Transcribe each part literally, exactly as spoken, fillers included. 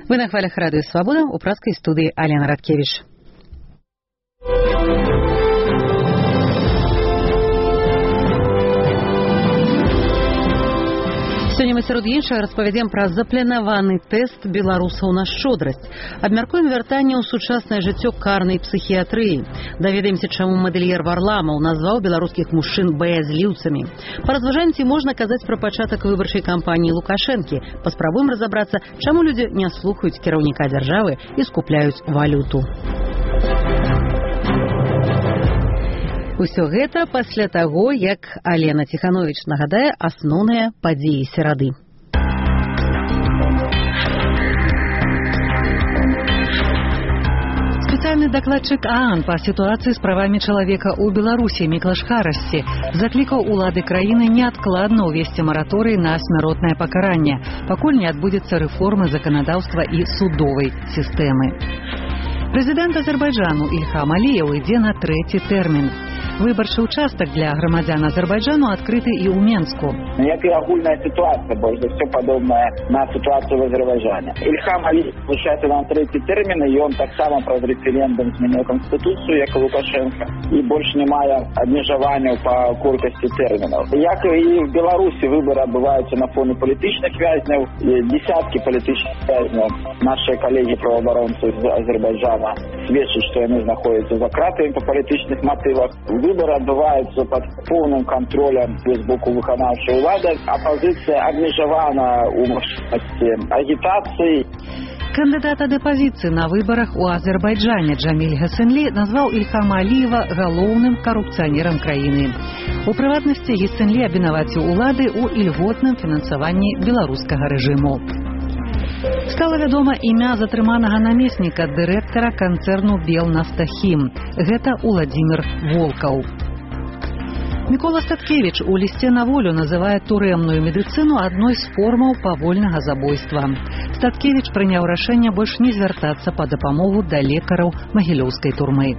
Вы на хвалях радио «Свобода» у пражской студии Алена Радкевич. Сёння мы сярод іншага распавядзем пра запланаваны тэст беларусаў на шчодрасць. Абмяркуем вяртанне ў сучаснае жыццё карнай псіхіятрыі. Даведаемся, чаму мадэльер Варламаў назваў беларускіх мужчын баязліўцамі. Паразважаем, ці можна казаць пра пачатак выбарчай кампаніі Лукашэнкі. Паспрабуем разабрацца, чаму людзі не слухаюць кіраўніка дзяржавы і скупляюць валюту. Усё гэта пасля таго, як Алена Ціхановіч нагадае асноўныя падзеі серады. Специальный докладчик ААН по ситуации с правами человека у Беларуси Міклаш Харасці закликал улады краіны неадкладна увести мораторий на смяротнае пакаранне, пакуль не адбудзецца рэформы заканадаўства і судовай сістэмы. Прэзідэнт Азербайджану Ільхам Аліеў ідзе на трэці тэрмін. Выбарчы участок для громадян Азербайджану открыты и у Менску. Некая огульная ситуация, больше все подобная на ситуацию в Азербайджане. Ильхам Алиев получается на третий термин, и он так само про референдум изменил конституцию, как и Лукашенко, и больше немає обмежевания по кількості терминов. Як и в Беларуси выборы отбываются на фоне политичных вязнев, десятки политичных вязнев. Наши коллеги-правооборонцы из Азербайджана сведчат, что они находятся за кратами по политичных мотивах. Выборы отбываются под полным контролем з боку виконавчої влади. Опозиція обмежована у можливості агітації. Кандидат ад апозіцыі на выбарах у Азербайджане Джаміль Гасенлі назваў Ільхама Аліева галоўным карупцыянерам краіны. У прыватнасці Гасенлі абвінаваціў улады ў ільготным фінансаванні беларускага рэжыму. Стала вядома імя затрыманага намесніка дырэктара канцэрну «Белнафтахім». Гэта Уладзімір Волкаў. Мікола Статкевіч у лісце на волю называе турэмную медыцыну адной з формаў павольнага забойства. Статкевіч прыняў рашэнне больш не звяртацца па дапамогу да лекараў магілёўскай турмы.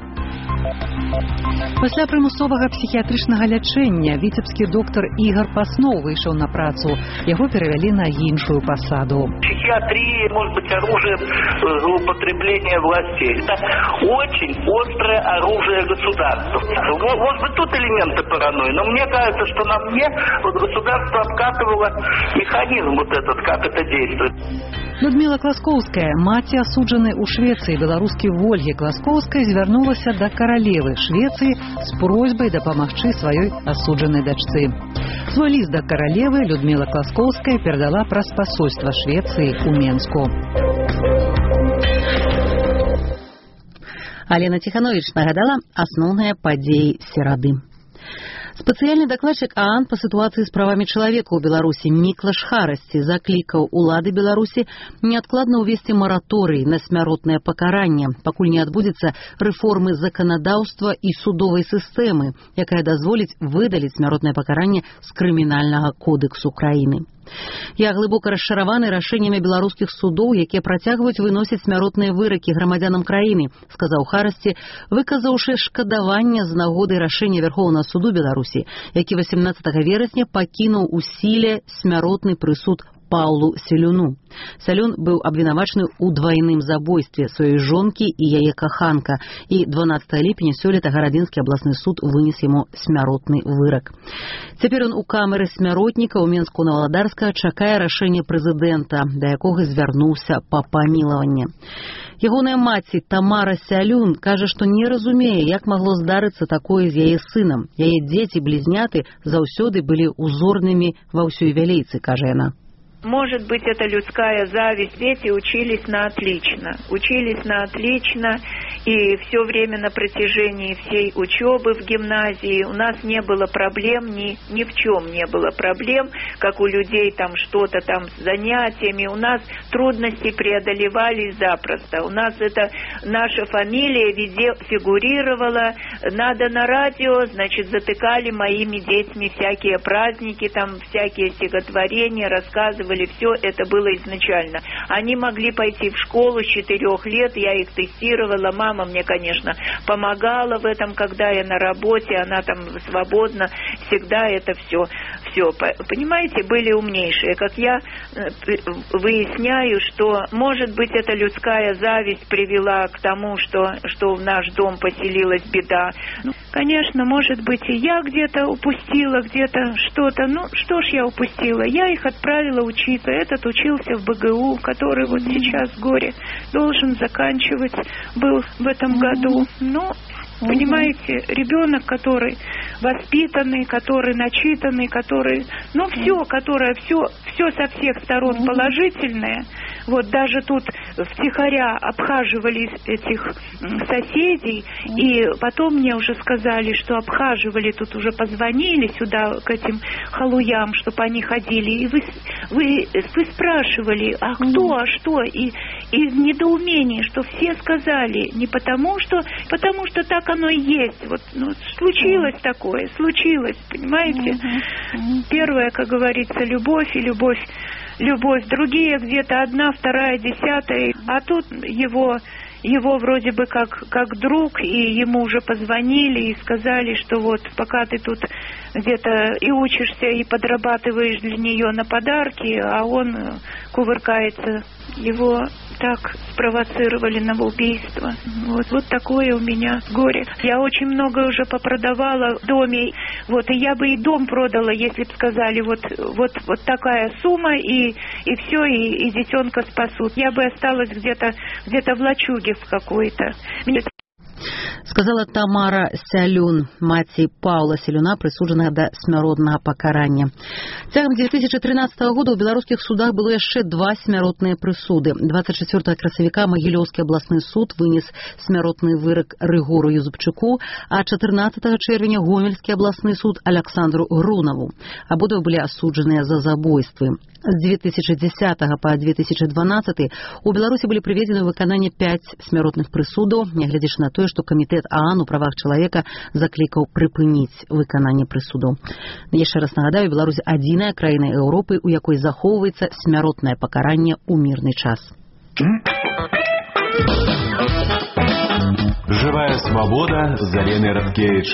Пасля прымусовага псіхіятрычнага лячэння віцебскі доктар Ігор Пасноў выйшаў на працу. Яго перавялі на іншую пасаду. Психиатрия может быть оружием злоупотребления властей. Это очень острое оружие государства. Может быть, тут элементы паранойи, но мне кажется, что на мне вот государство обкатывало механизм вот этот, как это действует. Людмила Класкоўская, маці асуджанай у Швецыі беларускі Вольгі Класкоўскай, звярнулася да каралевы Швецыі з просьбай дапамагчы сваёй асуджанай дачцы. Свой ліст да каралевы Людмила Класкоўская перадала праз пасольства Швецыі у Менску. Алена Ціхановіч нагадала асноўныя падзеі серады. Спецыяльны дакладчык ААН па сітуацыі з правамі чалавека ў Беларусі Міклаш Харасці заклікаў улады Беларусі неадкладна ўвесці мараторый на смяротнае пакаранне, пакуль не адбудзецца рэформы заканадаўства і судовай сістэмы, якая дазволіць выдаліць смяротнае пакаранне з крымінальнага кодэксу краіны. Я глыбока расчараваны рашэннямі беларускіх судоў, якія працягваюць выносіць смяротныя выракі грамадзянам краіны, сказаў Харасці, выказаўшы шкадаванне з нагоды рашэння Вярхоўнага суду Беларусі, які васемнаццатага верасня пакінуў у сіле смяротны прысуд Паўлу Селюну. Селюн быў абвінавачаны ў двайным забойстве сваёй жонкі і яе каханка, і дванаццатага ліпеня сёлета гарадзінскі абласны суд вынес яму смяротны вырак. Цяпер ён у камеры смяротніка ў Менску на Валадарска чакае рашэння прэзідэнта, да якога звярнуўся па памілаванне. Ягоная маці Тамара Сялюн кажа, што не разумее, як магло здарыцца такое з яе сынам. Яе дзеці-блізняты заўсёды былі узорнымі ва ўсёй вялейцы, кажа яна. Может быть, это людская зависть. Дети учились на отлично. Учились на отлично. И все время на протяжении всей учебы в гимназии у нас не было проблем, ни, ни в чем не было проблем, как у людей там что-то там с занятиями. У нас трудности преодолевались запросто. У нас это наша фамилия везде фигурировала. Надо на радио, значит, затыкали моими детьми всякие праздники, там всякие стихотворения, рассказывали оплачивали, все это было изначально. Они могли пойти в школу с четырех лет, я их тестировала, мама мне, конечно, помогала в этом, когда я на работе, она там свободна, всегда это все, все, понимаете, были умнейшие. Как я выясняю, что, может быть, эта людская зависть привела к тому, что, что в наш дом поселилась беда. Ну, конечно, может быть, и я где-то упустила, где-то что-то. Ну, что ж я упустила? Я их отправила учиться. Этот учился в БГУ, который вот сейчас горе должен заканчивать, был в этом году. Но, понимаете, ребенок, который воспитанный, который начитанный, который, ну, все, которое, все, все со всех сторон положительное. Вот даже тут втихаря обхаживали этих соседей, и потом мне уже сказали, что обхаживали, тут уже позвонили сюда к этим халуям, чтобы они ходили, и вы, вы, вы спрашивали, а кто, а что, и, и в недоумении, что все сказали, не потому что, потому что так оно и есть, вот, ну, случилось такое, случилось, понимаете? Первое, как говорится, любовь и любовь, любовь, другие где-то одна, вторая, десятая, а тут его, его вроде бы как, как друг, и ему уже позвонили и сказали, что вот пока ты тут где-то и учишься, и подрабатываешь для нее на подарки, а он кувыркается, его так спровоцировали на убийство. Вот, вот такое у меня горе. Я очень много уже попродавала в доме, вот, и я бы и дом продала, если бы сказали, вот, вот, вот такая сумма, и, и все, и, и детенка спасут. Я бы осталась где-то, где-то в лачуге в какой-то. Сказала Тамара Сялюн, маці Паўла Селюна, прысуджанага да смяротнага пакарання. Цягам две тысячи тринадцатого года ў беларускіх судах было яшчэ два смяротныя прысуды. двадцать четвёртого красавіка Магілёўскі абласны суд вынес смяротны вырак Рыгору Юзупчуку, а чатырнаццатага чэрвеня Гомельскі абласны суд Александру Грунаву. Абодва былі асуджаныя за забойствы. С две тысячи десятого по две тысячи дванадцатый у Беларусі былі прыведзены ў выкананне пяць смяротных прысудаў, нягледзячы на тое, што камітэт ААН у правах чалавека заклікаў прыпыніць выкананне прысудаў. Яшчэ раз нагадаю, Беларусь адзіная краіна Еўропы, у якой захоўваецца смяротнае пакаранне ў мірны час. Живая свобода з Аленой Радкевич.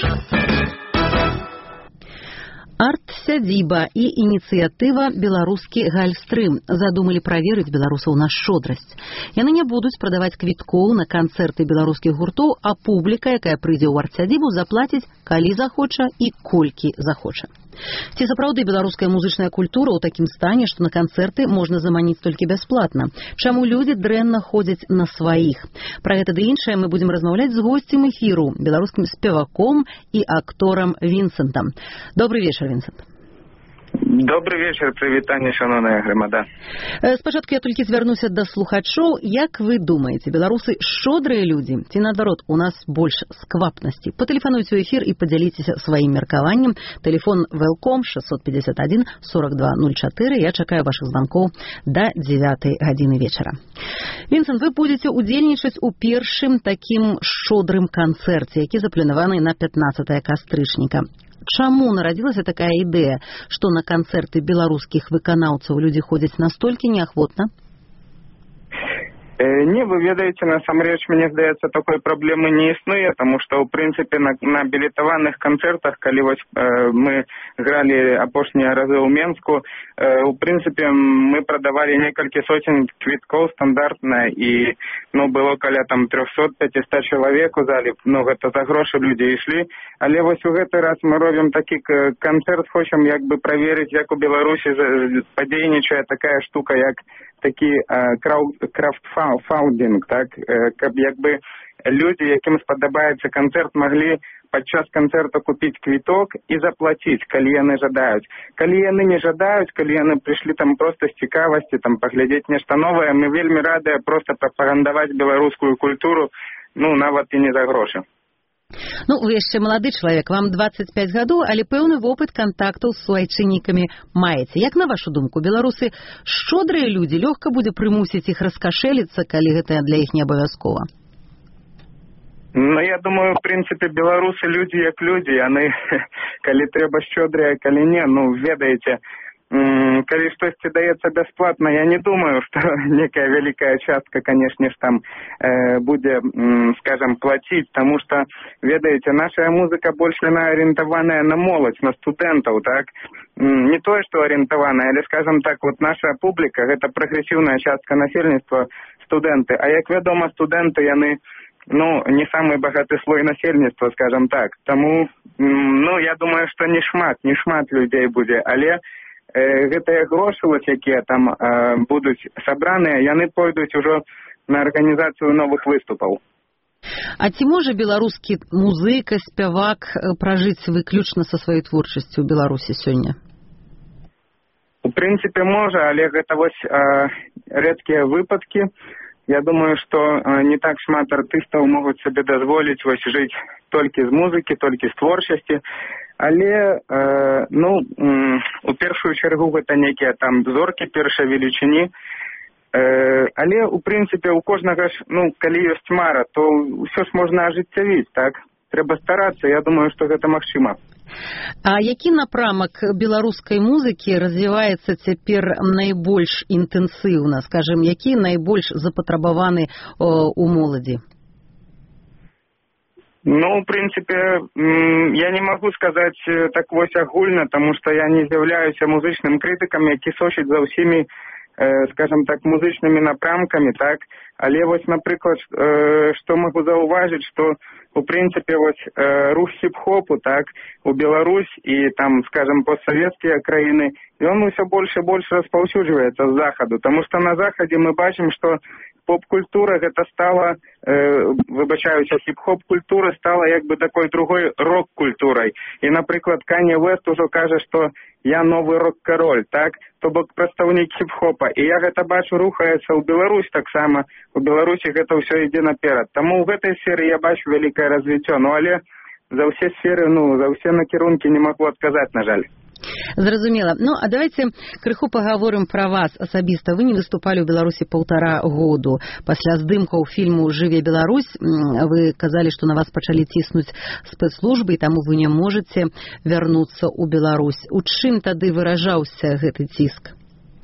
Арт-сядзіба і ініцыятыва «Беларускі гальстрым» задумалі праверыць беларусаў на шчодрасць. Яны не будуць прадаваць квіткоў на канцэрты беларускіх гуртоў, а публіка, якая прыйдзе ў арт-сядзібу, заплаціць, калі захоча і колькі захоча. Ці сапраўды беларуская музычная культура ў такім стане, што на канцэрты можна заманіць толькі бясплатна? Чаму людзі дрэнна ходзяць на сваіх? Пра гэта ды іншае мы будзем размаўляць з госцем эфіру, беларускім спеваком і акторам Вінсентам. Добрый вечар, Вінсент. Добрый вечер, прывітанне, шановная грамада. Спачатку я толькі звярнуся да слухачоў. Як вы думаеце, беларусы шчодрыя людзі ці наадварот, у нас больш сквапнасці? Патэлефануйце ў эфір і падзяліцеся сваім меркаваннем. Тэлефон Велком шестьсот пятьдесят один сорок два ноль четыре. Я чакаю вашых званкоў да дзевятай гадзіны вечара. Вінсент, вы будзеце удзельнічаць у першым такім шчодрым канцэрце, які запланаваны на пятнадцатое кастрычніка. Чаму нарадзілася такая ідэя, што на канцэрты беларускіх выканаўцаў людзі ходзяць настолькі неахвотна? Не, вы ведаеце, насамрэч, мне здаецца, такой праблемы не існуе, таму што, ў прынцыпе, на, на білетаваных канцэртах, калі вось э, мы гралі апошнія разы ў Менску, э, у прынцыпе, мы прадавалі некалькі сотень квіткоў стандартна, і, ну, было каля там триста пятьсот чалавек у залі, ну, гэта за грошы людзі ішлі, але вось у гэты раз мы робім такі канцэрт, хочам як бы праверыць, як у Беларусі падзейнічае такая штука, як такі крафтфаундинг, так, каб як бы людзі, якім спадабаецца канцэрт, маглі падчас канцэрта купіць квіток і заплаціць, калі яны жадаюць. Калі яны не жадаюць, калі яны прыйшлі там проста з цікавасці, там паглядзець нешта новае, мы вельмі радыя проста прапагандаваць беларускую культуру, ну, нават і не за грошы. Ну, вы яшчэ малады чалавек, вам двадцать пять гадоў, але пэўны вопыт кантактаў з суайчыннікамі маеце. Як на вашу думку, беларусы шчодрыя людзі, лёгка будзе прымусіць іх раскашэліцца, калі гэта для іх не абавязкова? Ну, я думаю, в прынцыпе, беларусы людзі як людзі, яны, калі трэба шчодрыя, калі не, ну, ведаеце, калі штосьці даецца бясплатна, я не думаю, што некая вялікая частка, канешне ж, там э, будзе, скажам, плаціць, таму што, ведаеце, наша музыка больш яна арыентаваная на моладзь, на студэнтаў, так? Не тое, што арыентаваная, але, скажам так, вот наша публіка, гэта прагрэсіўная частка насельніцтва, студэнты. А як вядома, студэнты, яны, ну, не самы багаты слой насельніцтва, скажам так. Таму, ну, я думаю, што не шмат, не шмат людзей будзе, але э, гэтыя грошы, вот, якія там э, будуць сабраныя, яны пойдуць ужо на арганізацыю новых выступаў. А ці можа беларускі музыка, спявак пражыць выключна са сваёй творчасцю ў Беларусі сёння? У прынцыпе, можа, але гэта вось э, рэдкія выпадкі. Я думаю, што э, не так шмат артыстаў могуць сабе дазволіць вось жыць толькі з музыкі, толькі з творчасці. Але, э, ну, м, у першую чаргу гэта некія там зоркі першай велічыні. Э, але, у прынцыпе, у кожнага ж, ну, калі ёсць мара, то ўсё ж можна ажыццявіць, так? Трэба старацца, я думаю, што гэта магчыма. А які напрамак беларускай музыкі развіваецца цяпер найбольш інтэнсіўна, скажем, які найбольш запатрабаваны о, у моладзі? Ну, в прынцыпе, я не магу сказаць так вось агульна, таму што я не з'яўляюся музычным крытыкам, які сочыць за ўсімі, скажем так, музычнымі напрамкамі, так? Але вось, напрыклад, што магу заўважыць, што у прынцыпе вось рух хіп-хопу, так, у Беларусь і там, скажем, постсавецкія краіны, ён усё больш і больш распаўсюджваецца з захаду, таму што на захадзе мы бачым, што поп-культура гэта стала, э, выбачаюся, хіп-хоп-культура стала як бы такой другой рок-культурай. І, напрыклад, Канье Уэст ужо кажа, што я новы рок-кароль, так? То бок прадстаўнік хіп-хопа. І я гэта бачу рухаецца ў Беларусь таксама. У Беларусі гэта ўсё ідзе наперад. Таму ў гэтай сферы я бачу вялікае развіццё. Ну, але за ўсе сферы, ну, за ўсе накірункі не магу адказаць, на жаль. Зразумела. Ну, а давайте крыху паговорым пра вас асабіста. Вы не выступалі ў Беларусі паўтара году. Пасля здымкаў фільму «Жыве Беларусь» вы казалі, што на вас пачалі ціснуць спецслужбы, і таму вы не можаце вярнуцца ў Беларусь. У чым тады выражаўся гэты ціск?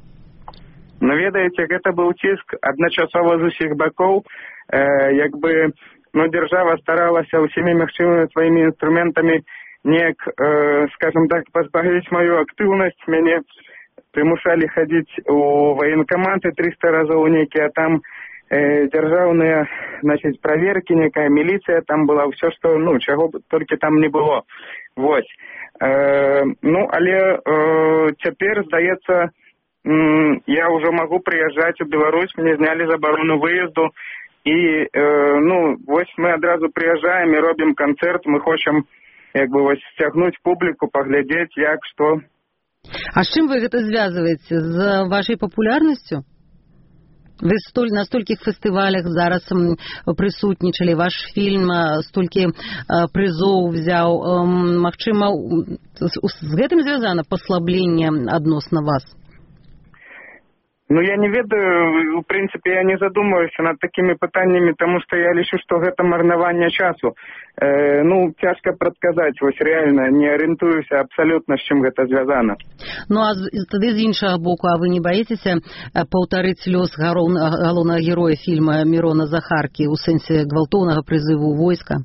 Ну, ведаеце, гэта быў ціск адначасова з усіх бакоў. Э, як бы, ну, дзяржава старалася ўсімі магчымымі сваімі інструментамі неяк, э, скажем так, пазбавіць маю актыўнасць, мяне прымушалі хадзіць у ваенкаматы трыста разоў нейкія там э, дзяржаўныя, значыць, праверкі, некая міліцыя там была, ўсё, што, ну, чаго толькі там не было. Вось. Э, ну, але э, цяпер, здаецца, м, я ўжо магу прыязджаць у Беларусь, мне знялі забарону выезду, і, э, ну, вось мы адразу прыязджаем і робім канцэрт, мы хочам як бы вось сцягнуць публіку, паглядзець, як, што. А з чым вы гэта звязваеце? З вашай папулярнасцю? Вы столь, на столькіх фестывалях зараз прысутнічалі, ваш фільм столькі прызоў взяў. Магчыма, з гэтым звязана паслабленне адносна вас? Ну, я не ведаю, в прынцыпе, я не задумваюся над такімі пытаннямі, таму што я лічу, што гэта марнаванне часу. Э, ну, цяжка прадказаць, вось реально, не арыентуюся абсалютна, з чым гэта звязана. Ну, а тады з іншага боку, а вы не баіцеся паўтарыць лёс галоўнага героя фільма Мірона Захаркі ў сэнсе гвалтоўнага прызыву ў войска?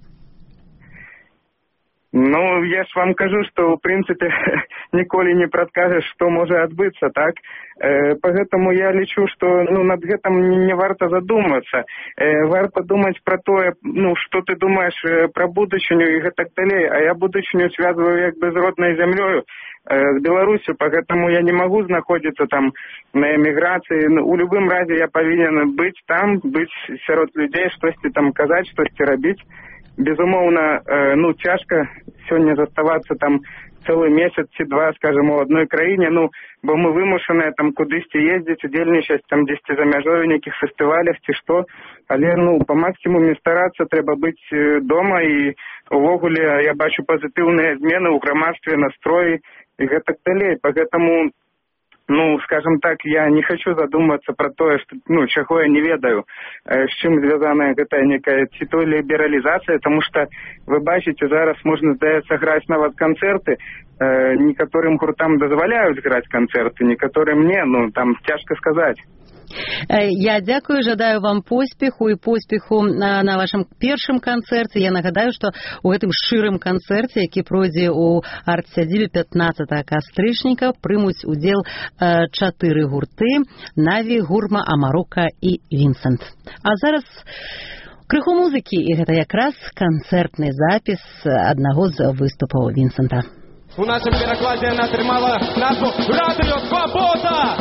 Ну, я ж вам кажу, што, ў прынцыпе, ніколі не прадкажаш, што можа адбыцца, так? Э, Пагэтаму я лічу, што, ну, над гэтым не, не варта задумвацца. Э, варта думаць пра тое, ну, што ты думаеш пра будучыню і гэтак далей. А я будучыню звязваю як бы з роднай зямлёю, э, з Беларусю, пагэтаму я не магу знаходзіцца там на эміграцыі. У любым разе я павінен быць там, быць сярод людзей, штосьці там казаць, штосьці рабіць. Безумоўна, э, ну, цяжка сёння заставацца там цэлы месяц ці два, скажем, у адной краіне, ну, бо мы вымушаныя там кудысьці ездзіць, удзельнічаць там дзесьці за мяжой у нейкіх фестывалях ці што, але, ну, па максімуме старацца, трэба быць дома, і увогуле я бачу пазітыўныя змены ў грамадстве, настроі і гэтак далей. Пагэтаму Ну, скажем так, я не хочу задуматься про то, что, ну, чего я не ведаю, с чем звязана эта некая ці то либерализация, потому что вы бачите, зараз можно, здається, грать нават концерты, некоторым гуртам дозволяют играть концерты, некоторым не, ну, там тяжко сказать. Я дзякую, жадаю вам поспеху і поспеху на, на вашым першым канцэрце. Я нагадаю, што ў гэтым шчырым канцэрце, які пройдзе ў арт-сядзібе пятнаццатага кастрычніка, прымуць удзел э, чатыры гурты: Наві, Гурма, Амарука і Вінсент. А зараз крыху музыкі, і гэта якраз канцэртны запіс аднаго з выступаў Вінсента. У нашым перакладзе яна атрымала назву «Радыё Свабода».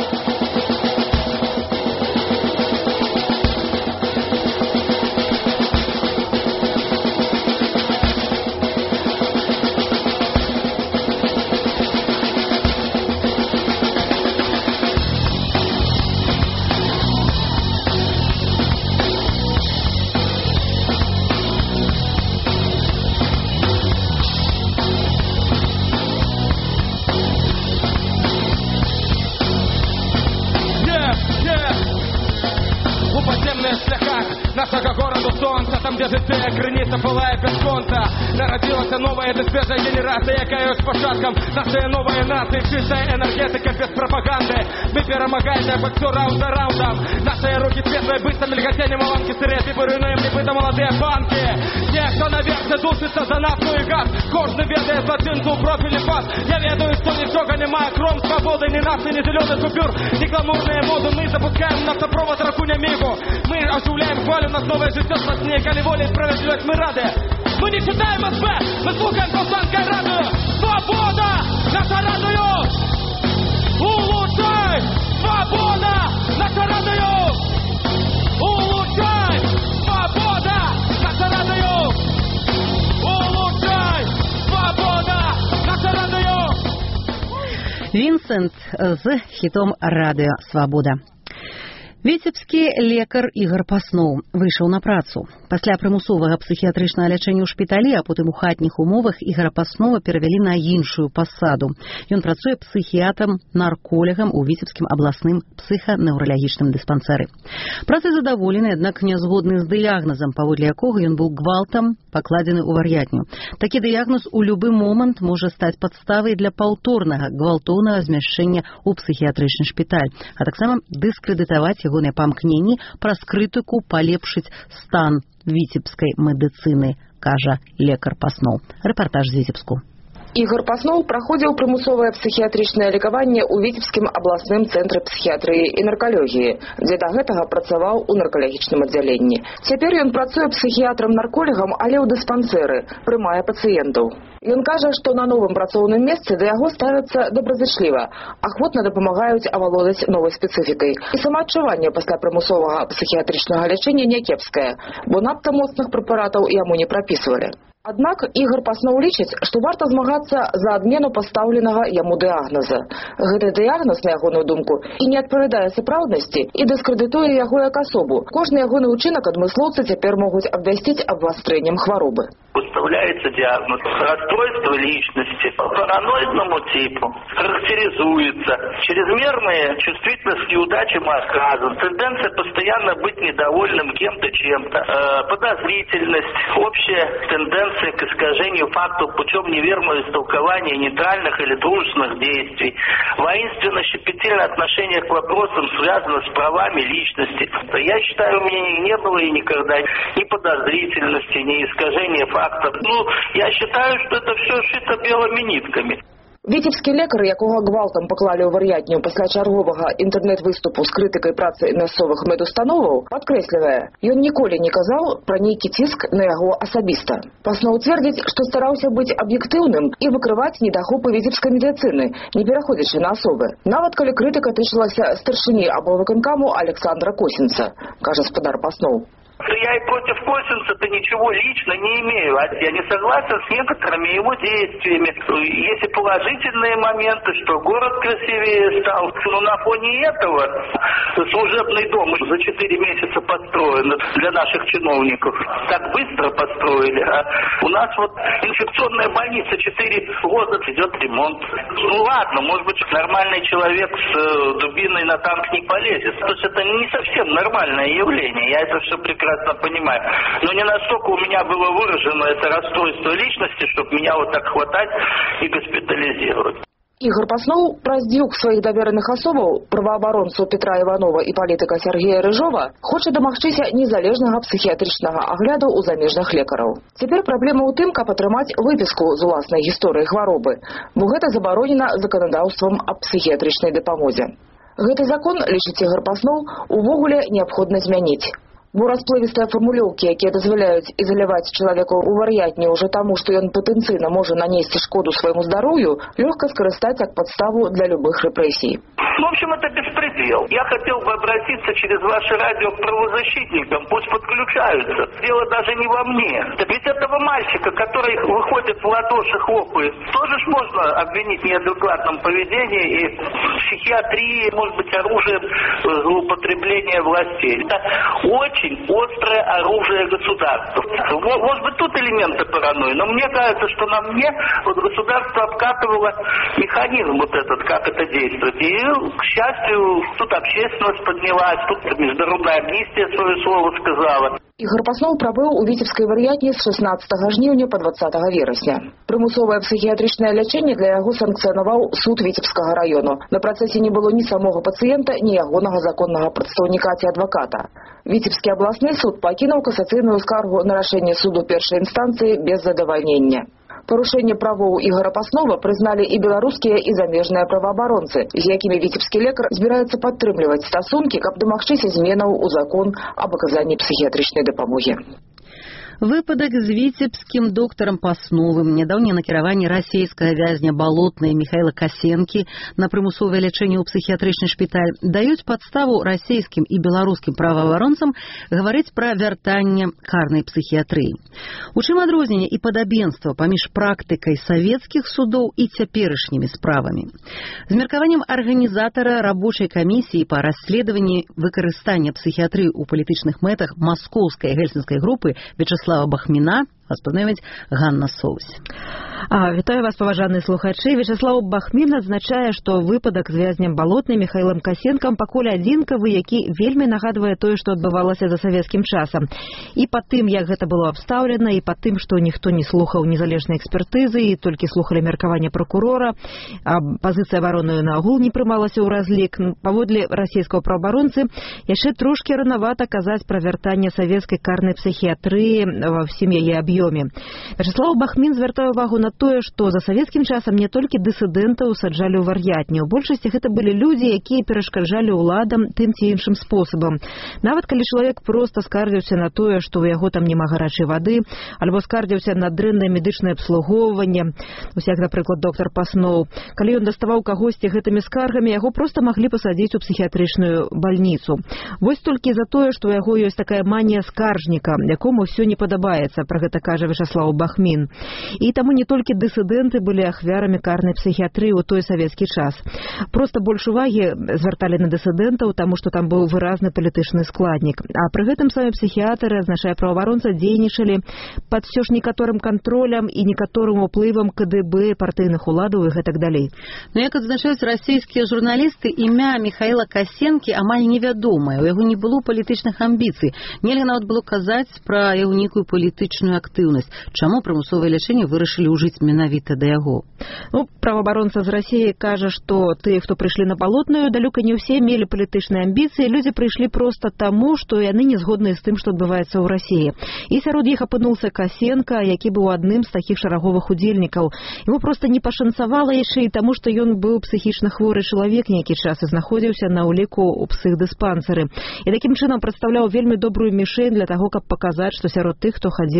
Нашего города солнца, там где житая граница пылает без конца. Народилась новая, это свежая генерация, якая с пошатком нашей новой нации. Чистая энергетика без пропаганды. Мы перемогаем боксу раунд за раундом. Наши руки светлые, быстро мельготение маланки сырые, руйнуем небыто молодые банки. Те, кто наверх душится за нафту и газ, кожный ведает злочинцу профиль и фас. Я ведаю, что ничего немає, кром свободы, ни нации, ни зеленых купюр, ни гламурные моды. Мы запускаем нафтопровод ракуня мигу. Мы оживляем хвалю, нас новое життя спасне, коли воля и справедливость мы рады. Мы не читаем СБ, мы слухаем Колсанское радио. Свобода, наша радио! Улучшай! Свобода, наша радио! Улучшай! Свобода, наша радио! Улучшай! Свобода, наша радио! Вінсент з хітом «Радыё Свабода». Віцебскі лекар Ігор Пасноў выйшаў на працу. Пасля прымусовага псіхіятрычнага лячэння ў шпіталі, а потым у хатніх умовах, Ігора Паснова перавялі на іншую пасаду. Ён працуе псіхіятрам-нарколегам у Віцебскім абласным псіханеўралагічным дыспансеры. Працай задаволены, аднак не згодны з дыягназам, паводле якога ён быў гвалтам пакладзены ў вар'ятню. Такі дыягноз у любы момант можа стаць падставай для паўторнага гвалтоўнага змяшчэння ў псіхіятрычны шпіталь, а таксама дыскрэдытаваць ягоныя памкненні праз крытыку палепшыць стан віцебскай медыцыны, кажа лекар Пасноў. Рэпартаж з Віцебску. Ігор Пасноў праходзіў прымусовае псіхіятрычнае лекаванне ў Віцебскім абласным цэнтры псіхіятрыі і наркалогіі, дзе да гэтага працаваў у наркалагічным аддзяленні. Цяпер ён працуе псіхіятрам-нарколегам, але ў дыспансеры, прымае пацыентаў. Ён кажа, што на новым працоўным месцы да яго ставяцца добразычліва, ахвотна дапамагаюць авалодаць новай спецыфікай. І самаадчуванне пасля прымусовага псіхіятрычнага лячэння някепскае, бо надта моцных прэпаратаў яму не прапісвалі. Аднак Ігор Пасноў лічыць, што варта змагацца за адмену пастаўленага яму дыягназа. Гэты дыягназ, на ягоную думку, і не адпавядае сапраўднасці і дыскрэдытуе яго як асобу. Кожны ягоны ўчынак адмыслоўцы цяпер могуць абвясціць абвастрэннем хваробы. Выставляется диагноз расстройство личности по параноидному типу, характеризуется чрезмерная чувствительность к неудачам и отказам, тенденция постоянно быть недовольным кем-то, чем-то, э, подозрительность, общая тенденция к искажению фактов путем неверного истолкования нейтральных или дружественных действий, воинственно-щепетильное отношение к вопросам, связанным с правами личности. Я считаю, у меня не было и никогда ни подозрительности, ни искажения фактов. Ну, я считаю, что это все шито белыми нитками. Віцебскі лекар, якога гвалтам паклалі ў вар'ятню пасля чарговага інтэрнэт-выступу з крытыкай працы мясцовых медустановаў, падкрэслівае, ён ніколі не казаў пра нейкі ціск на яго асабіста. Пасноў цвердзіць, што стараўся быць аб'ектыўным і выкрываць недахопы віцебскай медыцыны, не пераходзячы на асобы. Нават калі крытыка тычылася старшыні або выканкаму Александра Косінца, кажа спадар Пасноў. Я и против Косинца-то ничего лично не имею. Я не согласен с некоторыми его действиями. Есть и положительные моменты, что город красивее стал. Но на фоне этого служебный дом за четыре месяца построен для наших чиновников. Так быстро построили. А у нас вот инфекционная больница четыре года идет ремонт. Ну ладно, может быть, нормальный человек с дубиной на танк не полезет. То есть это не совсем нормальное явление. Я это все прекрасно понимаю. Но не настолько у меня было выражено это расстройство личности, чтобы меня вот так хватать и госпитализировать. Ігор Пасноў праз дзвюх сваіх давераных асобаў, праваабаронцу Петра Іванова і палітыка Сергея Рыжова, хоча дамагчыся незалежнага псіхіятрычнага агляду ў замежных лекараў. Цяпер праблема ў тым, каб атрымаць выпіску з уласнай гісторыі хваробы, бо гэта забаронена заканадаўствам аб псіхіятрычнай дапамозе. Гэты закон, лічыць Ігор Пасноў, увогуле неабходна змяніць. Бо расплывістыя фармулёўкі, якія дазваляюць ізаляваць чалавека ў вар'ятні ўжо таму, што ён патэнцыйна можа нанесці шкоду свайму здароўю, лёгка скарыстаць як подставу для любых рэпрэсій. В общем, это беспредел. Я хотел бы обратиться через ваше радио к правозащитникам. Пусть подключаются. Дело даже не во мне. Ведь этого мальчика, который выходит в ладоши, хлопает, тоже ж можно обвинить в неадекватном поведении и в психиатрии, может быть, оружием злоупотребления властей. Это очень острое оружие государства. Может быть, тут элементы паранойи, но мне кажется, что на мне вот государство обкатывало механизм вот этот, как это действует. И к счастью, тут общественность поднялась, тут международная амнистия свое слово сказала. Ігор Пасноў прабыў у віцебскай вар'ятні з шаснаццатага жніўня па дваццатага верасня. Прымусовае псіхіятрычнае лячэнне для яго санкцыянаваў суд Віцебскага раёну. На працэсе не было ні самога пацыента, ні ягонага законнага прадстаўніка ці адваката. Віцебскі абласны суд пакінуў касацыйную скаргу на рашэнне суду першай інстанцыі без задавальнення. Парушэнне правоў Ігора Паснова прызналі і беларускія, і замежныя праваабаронцы, з якімі віцебскі лекар збіраецца падтрымліваць стасункі, каб дамагчыся зменаў у закон аб аказанні псіхіятрычнай дапамогі. Выпадак з віцебскім доктарам Пасновым, нядаўняе накіраванне расійскага вязня Балотнай Михайла Касенкі на прымусовае лячэнне ў псіхіятрычны шпіталь даюць падставу расійскім і беларускім праваабаронцам гаварыць пра вяртанне карнай псіхіятрыі. У чым адрозненне і падабенства паміж практыкай савецкіх судоў і цяперашнімі справамі? З меркаваннем арганізатара рабочай камісіі па расследаванні выкарыстання псіхіятрыі ў палітычных мэтах маскоўскай гельсінскай групы Вячеслава Бахміна распазнаваць Ганна Соус. А, вітаю вас, паважаныя слухачы. Вячеслав Бахмін адзначае, што выпадак з вязнем Балотнай Михайлам Касенкам пакуль адзінкавы, які вельмі нагадвае тое, што адбывалася за савецкім часам. І па тым, як гэта было абстаўлена, і па тым, што ніхто не слухаў незалежнай экспертызы, і толькі слухалі меркаванне прокурора, а пазіцыя абароны наогул не прымалася ў разлік. Паводле расійскага праваабаронцы, яшчэ трошкі ранавата казаць пра вяртанне савецкай карнай псіхіятрыі ва ўсім яе аб'ёме. Вячеслав Бахмін звяртае увагу на тое, што за савецкім часам не толькі дысідэнтаў саджалі ў вар'ятні. У большасці гэта былі людзі, якія перашкаджалі ўладам тым ці іншым спосабам. Нават калі чалавек проста скардзіўся на тое, што ў яго там няма гарачай вады, альбо скардзіўся на дрэннае медычнае абслугоўванне, як, напрыклад, доктар Пасноў. Калі ён даставаў кагосьці гэтымі скаргамі, яго проста маглі пасадзіць у псіхіятрычную бальніцу. Вось толькі за тое, што у яго ёсць такая манія скаржніка, якому ўсё не падабаецца, пра гэта кажа Вячеслав Бахмін. І таму не толькі дысідэнты былі ахвярамі карнай псіхіятрыі ў той савецкі час. Проста больш увагі звярталі на дысідэнтаў, таму што там быў выразны палітычны складнік. А пры гэтым самі псіхіятры, азначае праваабаронца, дзейнічалі пад ўсё ж некаторым кантролем і некаторым уплывам КДБ, партыйных уладаў і гэтак далей. Но як адзначаюць расійскія журналісты, імя Михайла Касенкі амаль невядомае, у яго не было палітычных амбіцый. Нельга нават было казаць пра яго нейкую палітычную актыўнасць. Чаму прымусовае лячэнне вырашылі ўжыць менавіта да яго? Ну, праваабаронца з Расіі кажа, што тыя, хто прыйшлі на Балотную, далёка не ўсе мелі палітычныя амбіцыі, людзі прыйшлі проста таму, што яны не згодныя з тым, што адбываецца ў Расіі. І сярод іх апынуўся Касенка, які быў адным з такіх шараговых удзельнікаў. Яму проста не пашанцавала яшчэ і таму, што ён быў псіхічна хворы чалавек нейкі час і знаходзіўся на ўліку ў психдыспансеры. І такім чынам прадстаўляў вельмі добрую мішень для таго, каб паказаць, што сярод тых, хто хадзіў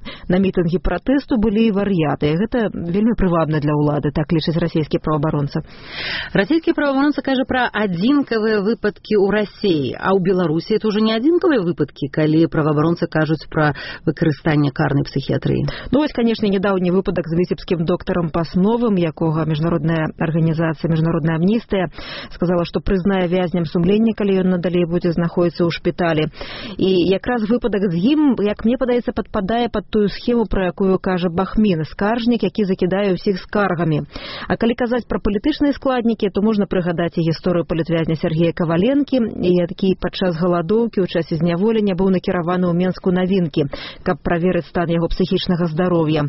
На мітынгі пратэсту былі і вар'яты. Гэта вельмі прывабна для ўлады, так лічыць расійскі праваабаронца. Расійскі праваабаронца кажа пра адзінкавыя выпадкі ў Расіі, а ў Беларусі это ўжо не адзінкавыя выпадкі, калі праваабаронцы кажуць пра выкарыстанне карнай псіхіятрыі. Ну вось, канешне, нядаўні выпадак з віцебскім доктарам Пасновым, якога міжнародная арганізацыя «Міжнародная амністыя» сказала, што прызнае вязням сумленне, калі ён надалей будзе знаходзіцца ў шпіталі. І якраз выпадак з ім, як мне падаецца, падпадае пад тую схему, пра якую кажа Бахмін, скаржнік, які закідае ўсіх скаргамі. А калі казаць пра палітычныя складнікі, то можна прыгадаць і гісторыю палітвязня Сергея Каваленкі, які падчас галадоўкі ў часе зняволення быў накіраваны ў Менску на вінкі, каб праверыць стан яго псіхічнага здароўя.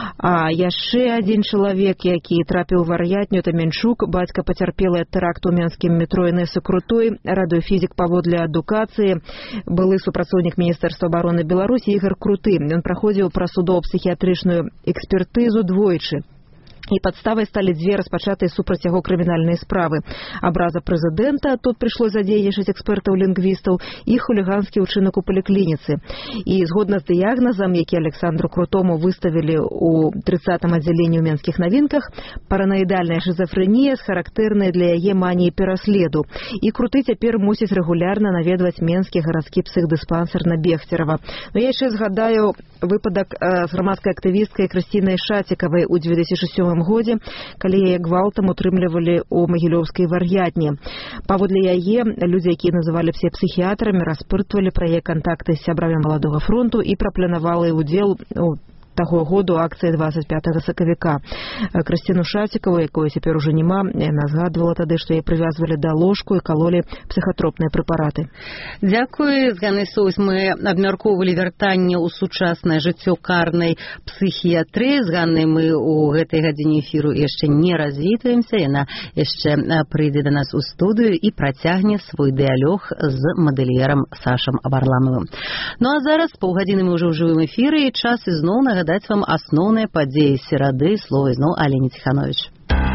А яшчэ адзін чалавек, які трапіў у вар'ятню, это Менчук, бацька пацярпелы ад тэракту ў менскім метро Інессы Крутой, радыёфізік паводле адукацыі, былы супрацоўнік Міністэрства абароны Беларусі Ігор Круты. Ён праходзіў праз судова-псіхіятрычную экспертызу двойчы. І падставай сталі дзве распачатыя супраць яго крымінальныя справы. Абраза прэзідэнта, тут прыйшлось задзейнічаць экспертаў-лінгвістаў, і хуліганскі ўчынак у паліклініцы. І згодна з дыягназам, які Александру Крутому выставілі ў трыццатым аддзяленні ў менскіх навінках, параноідальная шизофрэнія з характэрнай для яе маніі пераследу. І Круты цяпер мусіць рэгулярна наведваць менскі гарадскі психдыспансер на Бехцерава. Но я яшчэ згадаю выпадак з грамадскай актывісткай Крысцінай Шацікавай у две тысячи сёмым годзе, калі яе гвалтам утрымлівалі ў магілёўскай вар'ятні. Паводле яе, людзі, якія называлі все псіхіатрамі, распытвалі пра яе кантакты з сябрамі маладога фронту і прапланавалі ўдзел у таго году акцыі двадцать пятага сакавіка. Крысціну Шацікаву, якой цяпер ужо няма, яна згадвала тады, што яе прывязвалі да ложку і калолі псіхатропныя прэпараты. Дзякуй. З Ганнай Соус мы абмяркоўвалі вяртанне ў сучаснае жыццё карнай псіхіятрыі. З Ганнай мы ў гэтай гадзіне эфіру яшчэ не развітваемся. Яна яшчэ прыйдзе да нас у студыю і працягне свой дыялог з мадэльерам Сашам Варламовым. Ну а зараз паўгадзіны мы ўжо ў жывым эфіры, і час ізноў нагадаць даць вам асноўныя падзеі серады. Слово ізноў Алене Ціханович.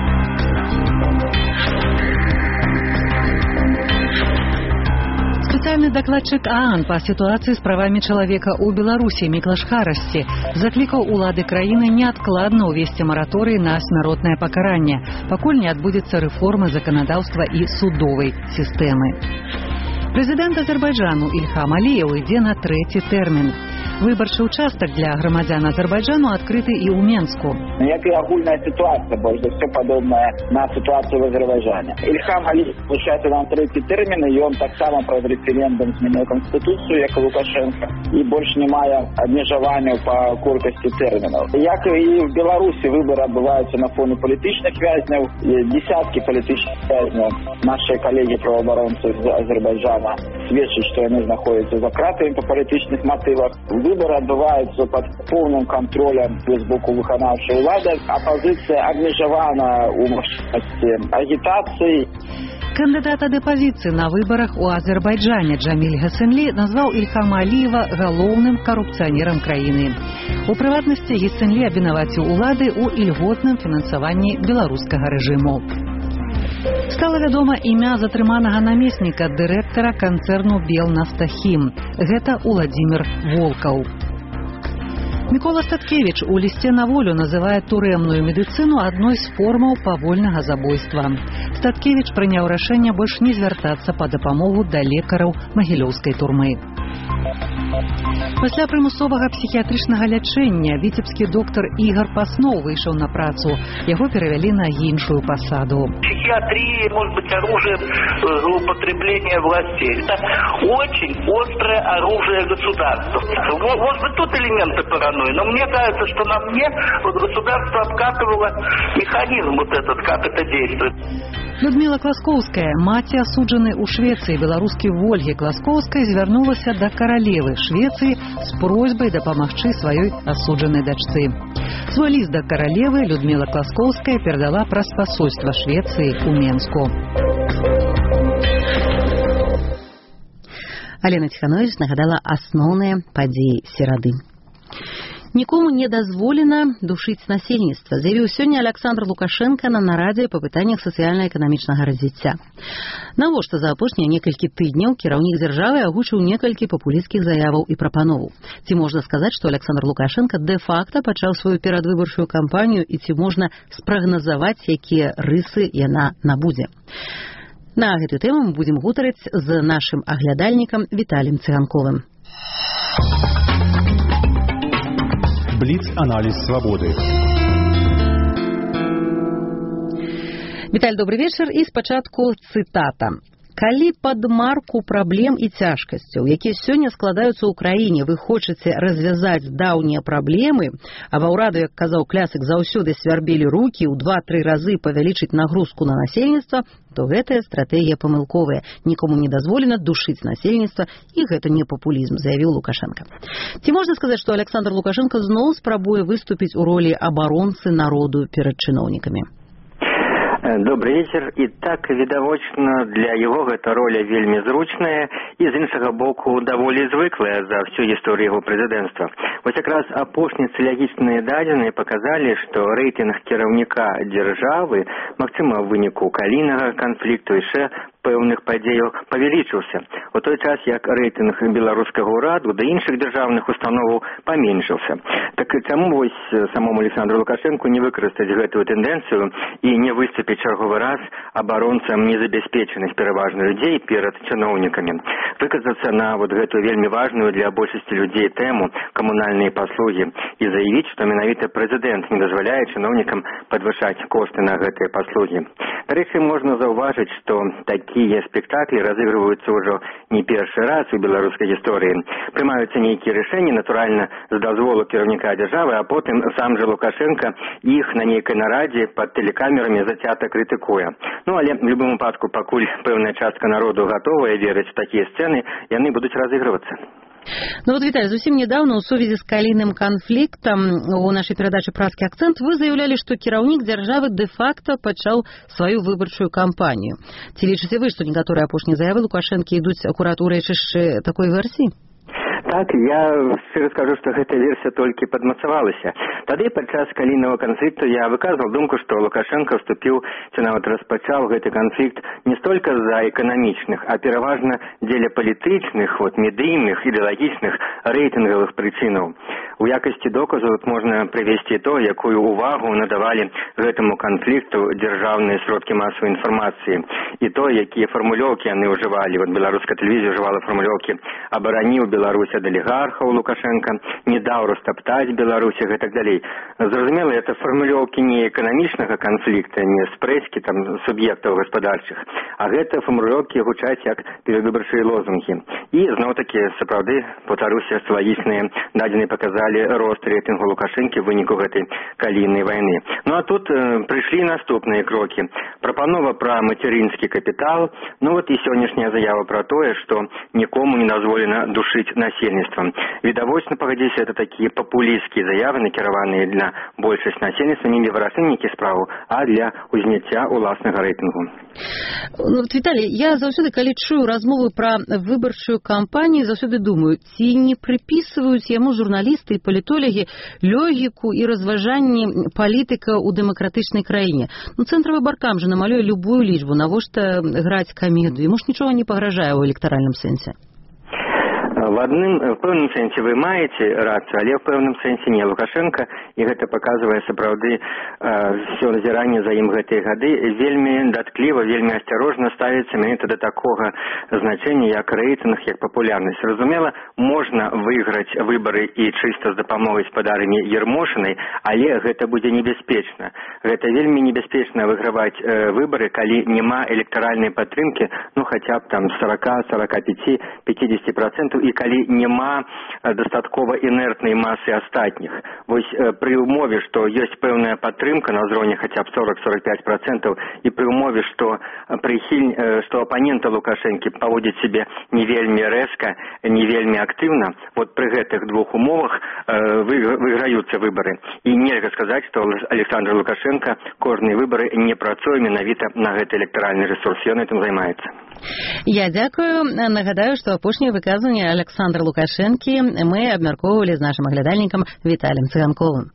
Спецыяльны дакладчык ААН па сітуацыі з правамі чалавека ў Беларусі Міклаш Харасці заклікаў улады краіны неадкладна ўвесці мараторый на смяротнае пакаранне, пакуль не адбудзецца рэформа заканадаўства і судовай сістэмы. Прэзідэнт Азербайджану Ільхам Аліеў ідзе на трэці тэрмін. Выбарчы участок для грамадзян Азербайджану открыты и у Менску. Некая огульная ситуация, больше всего подобная на ситуацию в Азербайджане. Ильхам Алиев получается на третий термин, и он так само про референдум змінив конституцию, як Лукашенко, и больше немає обмежування по кількості терминов. Як и в Беларуси выборы отбываются на фоне политичных вязнев, десятки политичных вязнев. Наши коллеги-правооборонцы из Азербайджана свідчать, что они находятся за кратами по политичных мотивах. Выборы отбываются под полным контролем з боку виконавчої влади. Опозиція обмежована у можливості агітації. Кандидат ад апозіцыі на выбарах у Азербайджане Джамиль Гасенли назваў Ильхама Алиева галоўным карупцыянерам краіны. У прыватнасці Гасенли абвінаваціў улады ў ільготным фінансаванні беларускага рэжыму. Стала вядома імя затрыманага намесніка дырэктара канцэрну «Белнафтахім». Гэта Уладзімір Волкаў. Мікола Статкевіч у лісце на волю называе турэмную медыцыну адной з формаў павольнага забойства. Статкевіч прыняў рашэнне больш не звяртацца па дапамогу да лекараў магілёўскай турмы. Пасля прымусовага псіхіятрычнага лячэння віцебскі доктар Ігор Пасноў выйшаў на працу. Яго перавялі на іншую пасаду. Психиатрия может быть оружием злоупотребления властей. Это очень острое оружие государства. Может быть, тут элементы паранойи, но мне кажется, что на мне вот государство обкатывало механизм вот этот, как это действует. Людмила Класкоўская, маці асуджанай у Швецыі беларускі Вольгі Класкоўскай, звярнулася да каралевы Швецыі з просьбай дапамагчы сваёй асуджанай дачцы. Свой ліст да каралевы Людмила Класкоўская перадала праз пасольства Швецыі у Менску. Алена Ціханович нагадала асноўныя падзеі серады. Нікому не дазволена душыць насельніцтва, заявіў сёння Александр Лукашенко на нарадзе па пытаннях сацыяльна-эканамічнага развіцця. Навошта за апошнія некалькі тыдняў кіраўнік дзяржавы агучыў некалькі папулісцкіх заяваў і прапановаў? Ці можна сказаць, што Александр Лукашенко дэ-факта пачаў сваю перадвыбарчую кампанію і ці можна спрагназаваць, якія рысы яна набудзе? На гэтую тэму мы будзем гутарыць з нашым аглядальнікам Віталіем Цыганковым. Бліц-аналіз свабоды. Віталь, добрый вечар. І спачатку цытата. Калі пад марку праблем і цяжкасцяў, якія сёння складаюцца ў краіне, вы хочаце развязаць даўнія праблемы, а ва ўраду, як казаў Клясык, заўсёды свярбелі рукі ў два-тры разы павялічыць нагрузку на насельніцтва, то гэтая стратэгія памылковая. Нікому не дазволена душыць насельніцтва, і гэта не папулізм, заявіў Лукашенко. Ці можна сказаць, што Александр Лукашенко зноў спрабуе выступіць у ролі абаронцы народу перад чыноўнікамі? Добрый вечер. І так, відавочна, для яго гэта роля вельмі зручная і, з іншага боку, даволі звыклая за всю гісторыю яго прэзідэнцтва. Вось якраз апошнія сацыялагічныя дадзеныя паказалі, што рэйтынг кіраўніка дзяржавы, магчыма, ў выніку калійнага канфлікту яшчэ пэўных падзеяў павялічыўся. У той час, як рэйтынг беларускага ўраду да іншых дзяржаўных установаў паменшыўся. Так чаму вось самому Александру Лукашенку не выкарыстаць гэтую тэндэнцыю і не выступіць чарговы раз абаронцам незабяспечанасць пераважна людзей перад чыноўнікамі? Выказацца на вот гэтую вельмі важную для большасці людзей тэму камунальныя паслугі і заявіць, што менавіта прэзідэнт не дазваляе чыноўнікам падвышаць кошты на гэтыя паслугі. Дарэчы, можна заўважыць, што такія спектаклі разыгрываюцца ўжо не першы раз у беларускай гісторыі. Прымаюцца нейкія рашэнні, натуральна, з дазволу кіраўніка дзяржавы, а потым сам жа Лукашенко іх на нейкай нарадзе пад тэлекамерамі зацята крытыкуе. Ну, але в любым выпадку, пакуль пэўная частка народу гатовая верыць у такія сцэны, яны будуць разыгрывацца. Ну вот, Виталий, зусім недавно у сувязі з калійным канфліктам у нашай перадачы «Праскі акцэнт» вы заявлялі, што кіраўнік дзяржавы дэ-факта пачаў сваю выбарчую кампанію. Ці лічыце вы, што некаторыя апошнія заявы Лукашэнкі ідуць акурат у рэчышчы такой версіі? Так, я шчыра скажу, што гэта версія толькі падмацавалася. Тады падчас калійнага канфлікту я выказваў думку, што Лукашенко вступіў, ці нават распачаў гэты канфлікт не столькі за эканамічных, а пераважна дзеля палітычных, вот, медыйных, ідэалагічных, рэйтынгавых прычынаў. У якасці доказу вот, можна прывесці то, якую увагу надавалі гэтаму канфлікту дзяржаўныя сродкі масавай інфармацыі, і то, якія фармулёўкі яны ўжывалі. Вот беларуская тэлевізія ўжывала фармулёўкі «абараніў Беларусь ад алігархаў Лукашенко», «не даў растаптаць Беларусь» і так далей. Зразумела, это фармулёўкі не эканамічнага канфлікта, не спрэчкі там суб'ектаў гаспадарчых, а гэта фармулёўкі гучаць як перадвыбарчыя лозунгі. І зноў-такі, сапраўды, паўтаруся, сацыялагічныя дадзеныя паказалі рост рэйтынгу Лукашэнкі ў выніку гэтай калійнай вайны. Ну а тут э, прыйшлі наступныя крокі. Прапанова пра мацярынскі капітал, ну вот і сённяшняя заява пра тое, што нікому не дазволена душыць насельніцтва. Відавочна, пагадзіся, это такія папулісцкія заявы, накіраваныя для большасць насельніцтва не для вырашэння справу, а для ўзняцця ўласнага рэйтынгу. Ну, Віталій, я заўсёды, калі чую размовы пра выбарчую кампанію, заўсёды думаю, ці не прыпісваюць яму журналісты і палітолагі логіку і разважанні палітыка ў дэмакратычнай краіне. Ну, цэнтравы баркам жа намалюе любую лічбу, навошта граць камедыю? Мо ж нічога не пагражае ў электаральным сэнсе? В адным, в пэўным сэнсе вы маеце рацыю, але в пэўным сэнсе не. Лукашенко, і гэта паказвае сапраўды ўсё назіранне за ім гэтыя гады, вельмі даткліва, вельмі асцярожна ставіцца менавіта да такога значэння, як рэйтынг, як папулярнасць. Разумела, можна выйграць выбары і чыста з дапамогай спадарыні Ермошынай, але гэта будзе небяспечна. Гэта вельмі небяспечна выйграваць э, выбары, калі няма электаральнай падтрымкі, ну хаця б там сорок - сорок пять - пятьдесят процентов, і калі няма дастаткова інертнай масы астатніх. Вось пры умове, што ёсць пэўная падтрымка на ўзроўні хаця б сорок - сорок пять процентов, і пры умове, што прыхіль, што апанента Лукашэнкі паводзіць сябе не вельмі рэзка, не вельмі актыўна, вот пры гэтых двух умовах выйграюцца выбары. І нельга сказаць, што Александр Лукашенко кожныя выбары не працуе менавіта на гэты электаральны рэсурс. Ён этим займаецца. Я дзякую. Нагадаю, што апошнія выказванні Александра Лукашэнкі мы абмяркоўвалі з нашым аглядальнікам Віталіем Цыганковым.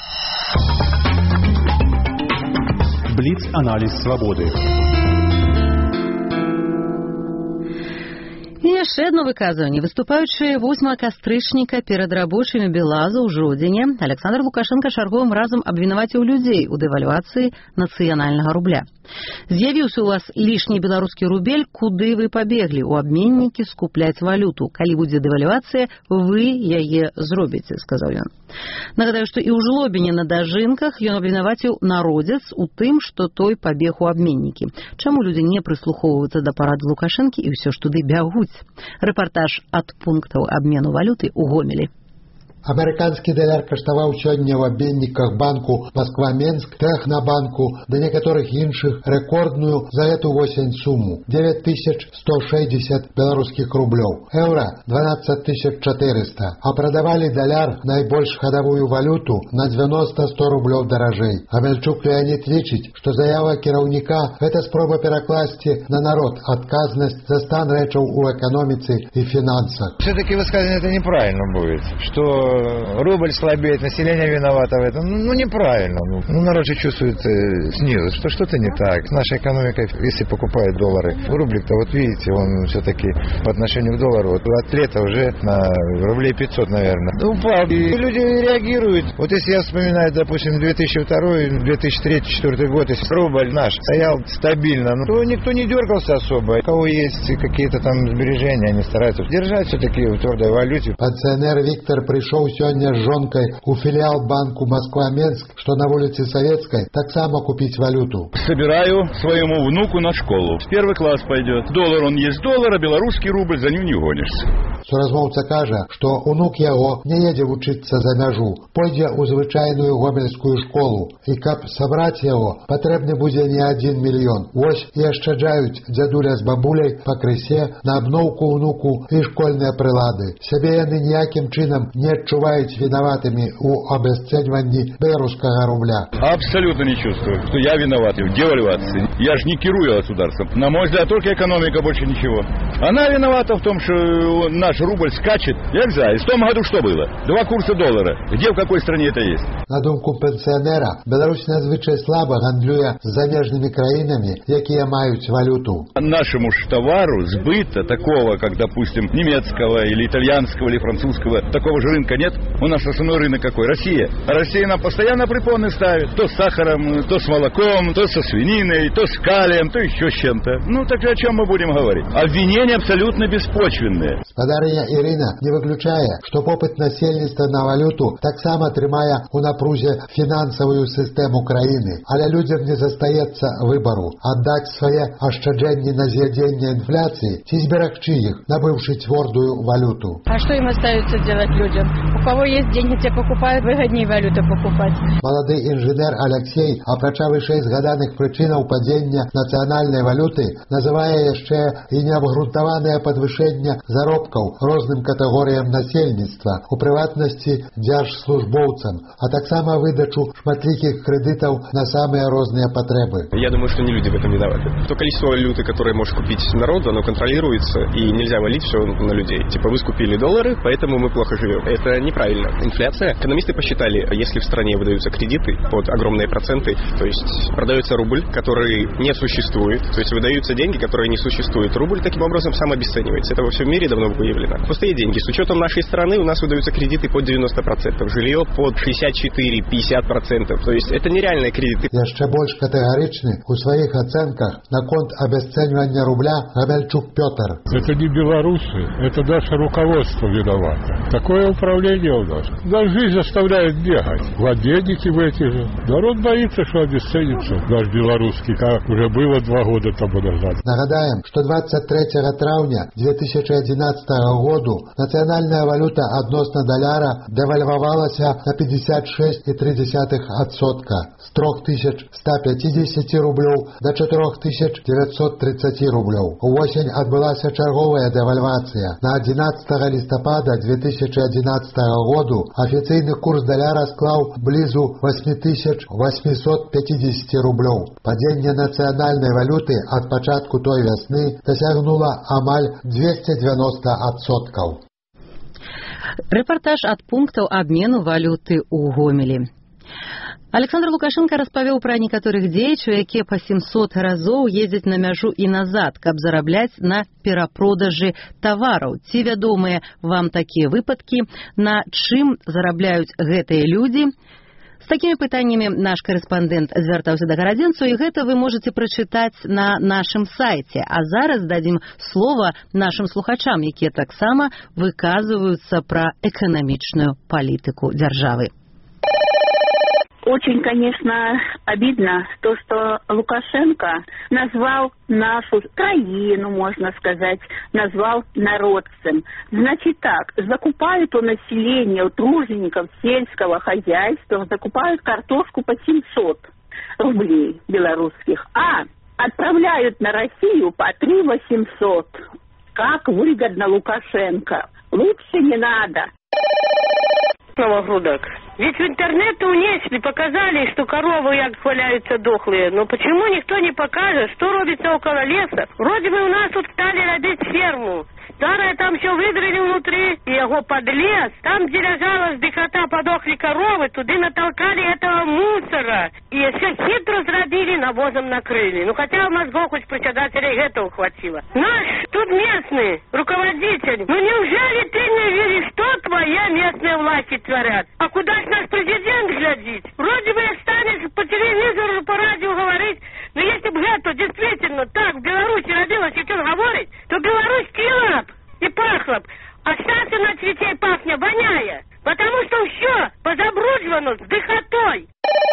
Бліц-аналіз свабоды. І яшчэ одно выказванне. Выступаючы восьмага кастрычніка перад рабочымі Белаза ў Жодзіне, Александр Лукашенко чарговым разам абвінаваціў людзей у дэвальвацыі нацыянальнага рубля. З'явіўся у вас лішні беларускі рубель, куды вы пабеглі? У абменнікі скупляць валюту. Калі будзе дэвальвацыя, вы яе зробіце, сказаў ён. Нагадаю, што і ў Жлобіне на дажынках ён абвінаваціў народзец у тым, што той пабег у абменнікі. Чаму людзі не прыслухоўваюцца да парад Лукашэнкі і ўсё ж туды бягуць? Рэпартаж ад пунктаў абмену валюты ў Гомелі. Амерыканскі даляр каштаваў сёння ў абменніках банку Москва-Менск, Тэхнабанку да некаторых іншых рэкордную за эту восень суму девять тысяч сто шестьдесят беларускіх рублёў, еўра дванаццаць тысяч четыреста, а прадавалі даляр, найбольш хадавую валюту, на девяносто сто рублёў даражэй. Амельчук Леонид лічыць, што заява кіраўніка – гэта спроба перакласці на народ адказнасць за стан рэчаў у эканоміцы и финансах. Все-таки высказывание это неправильно будет, что рубль слабеет, население виновато в этом. Ну, неправильно. Ну, ну народ же чувствует э, снизу, что что-то не так. С нашей экономикой, если покупают доллары, рублик-то, вот видите, он все-таки по отношению к доллару, вот от лета уже на рублей пятьсот, наверное, упал. И люди реагируют. Вот если я вспоминаю, допустим, две тысячи второй, две тысячи третий, две тысячи четвёртый год, если рубль наш стоял стабильно, ну, то никто не дергался особо. У кого есть какие-то там сбережения, они стараются держать все-таки в твердой валюте. Пенсионер Виктор пришел сегодня с жонкой у филиал банку Москва-Менск, что на улице Советской, так само купить валюту. Собираю своему внуку на школу. В первый класс пойдет. Доллар он есть доллар, а белорусский рубль за ним не гонишься. Суразмоўца кажа, што унук яго не едзе вучыцца за мяжу, пойдзе ў звычайную гомельскую школу, і каб сабраць яго, патрэбны будзе не адзін мільён. Вось і ашчаджаюць дзядуля з бабуляй пакрысе на абноўку ўнуку і школьныя прылады. Сябе яны ніякім чынам не адчуваюць вінаватымі ў абясцэньванні беларускага рубля. Абсолютно не чувствую, что я виноват в девальвации. Я же не керую государством. На мой взгляд, только экономика, больше ничего. Она виновата в том, что наш рубль скачет. Я знаю, в том году что было? Два курса доллара. Где, в какой стране это есть? На думку пенсионера, Беларусь надзвычай слабо гандлюе с замежными краинами, якія маюць валюту. Нашему ж товару сбыта такого, как, допустим, немецкого или итальянского или французского, такого же рынка нет. У нас основной рынок какой? Россия. А Россия нам постоянно препоны ставит. То с сахаром, то с молоком, то со свининой, то с калием, то еще с чем-то. Ну так о чем мы будем говорить? Обвинения абсолютно беспочвенные. Спадарыня Ірына не выключае, што попыт насельніцтва на валюту таксама трымае ў напрузе фінансавую сістэму краіны, але людзям не застаецца выбару аддаць свае ашчаджэнні на з'ядзенне інфляцыі ці зберагчы іх, набыўшы цвёрдую валюту. А что им остается делать людям? У кого есть деньги, те покупают, выгоднее валюту покупать. Малады інжынер Алексей, апрача вышэй згаданых прычынаў падзення нацыянальнай валюты, называе яшчэ і неабгрунтаванае падвышэнне заробкаў розным катэгорыям насельніцтва, у прыватнасці дзяржслужбоўцам, а таксама выдачу шматлікіх крэдытаў на самыя розныя патрэбы. Я думаю, что не люди в этом виноваты. То количество валюты, которое может купить народ, оно контролируется, и нельзя валить все на людей. Типа вы скупили доллары, поэтому мы плохо живем. Это неправильно. Инфляция. Экономисты посчитали, если в стране выдаются кредиты под огромные проценты, то есть продается рубль, который не существует, то есть выдаются деньги, которые не существуют. Рубль таким образом сам обесценивается. Это во всем мире давно выявлено. Пустые деньги. С учетом нашей страны у нас выдаются кредиты под девяносто процентов, жилье под шестьдесят четыре - пятьдесят процентов. То есть это нереальные кредиты. Яшчэ больш катэгарычны у сваіх ацэнках наконт абясцэньвання рубля Гамяльчук Пётр. Это не белорусы, это наше руководство виновато. Такое управление у нас. Нас жизнь заставляет бегать. Владельники в эти же. Народ боится, что обесценится наш белорусский, как уже было два года тому назад. Нагадаем, что двадцать третьего траўня две тысячи одиннадцатого году нацыянальная валюта адносна даляра дэвальвавалася на пятьдесят шесть целых три десятых адсотка з трёх тысяч ста пятидесяти рублёў до четырёх тысяч девятьсот тридцати рублёў. Увосень адбылася чарговая дэвальвацыя. На одиннадцатого листопада две тысячи одиннадцатого году афіцыйны курс даляра склаў блізу восемь тысяч восемьсот пятьдесят рублёў. Падзенне нацыянальнай валюты ад пачатку той вясны дасягнула амаль двести девяносто адсоткаў. Рэпартаж ад пунктаў абмену валюты ў Гомелі. Александр Лукашенко распавёў пра некаторых дзеячаў, якія па сямсот разоў ездзяць на мяжу і назад, каб зарабляць на перапродажы тавараў. Ці вядомыя вам такія выпадкі? На чым зарабляюць гэтыя людзі? З такімі пытаннямі наш карэспандэнт звяртаўся да гарадзенцаў, і гэта вы можаце прачытаць на нашым сайце. А зараз дадзім слова нашым слухачам, якія таксама выказваюцца пра эканамічную палітыку дзяржавы. Очень, конечно, обидно то, что Лукашенко назвал нашу страну, можно сказать, назвал народцем. Значит так, закупают у населения, у тружеников сельского хозяйства, закупают картошку по семьсот рублей белорусских, а отправляют на Россию по три восемьсот. Как выгодно Лукашенко. Лучше не надо. Новогрудок. Ведь в интернете унесли, показали, что коровы як валяются дохлые. Но почему никто не покажет, что робится около леса? Вроде бы у нас тут стали родить ферму. Старое там все выдрали внутри, и его под лес. Там, где лежала с дикота, подохли коровы, туда натолкали этого мусора. И все хитро зрадили, навозом накрыли. Ну, хотя мозгов хоть председателей этого хватило. Наш тут местный руководитель. Ну, неужели ты не веришь, что твоя местная власти творят? А куда ж наш президент глядит? Вроде бы станешь по телевизору, по радио говорить, но если бы это действительно так в Беларуси родилось, и что говорить, то Беларусь кила и пахла б. А сейчас она цветей пахнет, воняет. Потому что все позабруджено с дыхотой.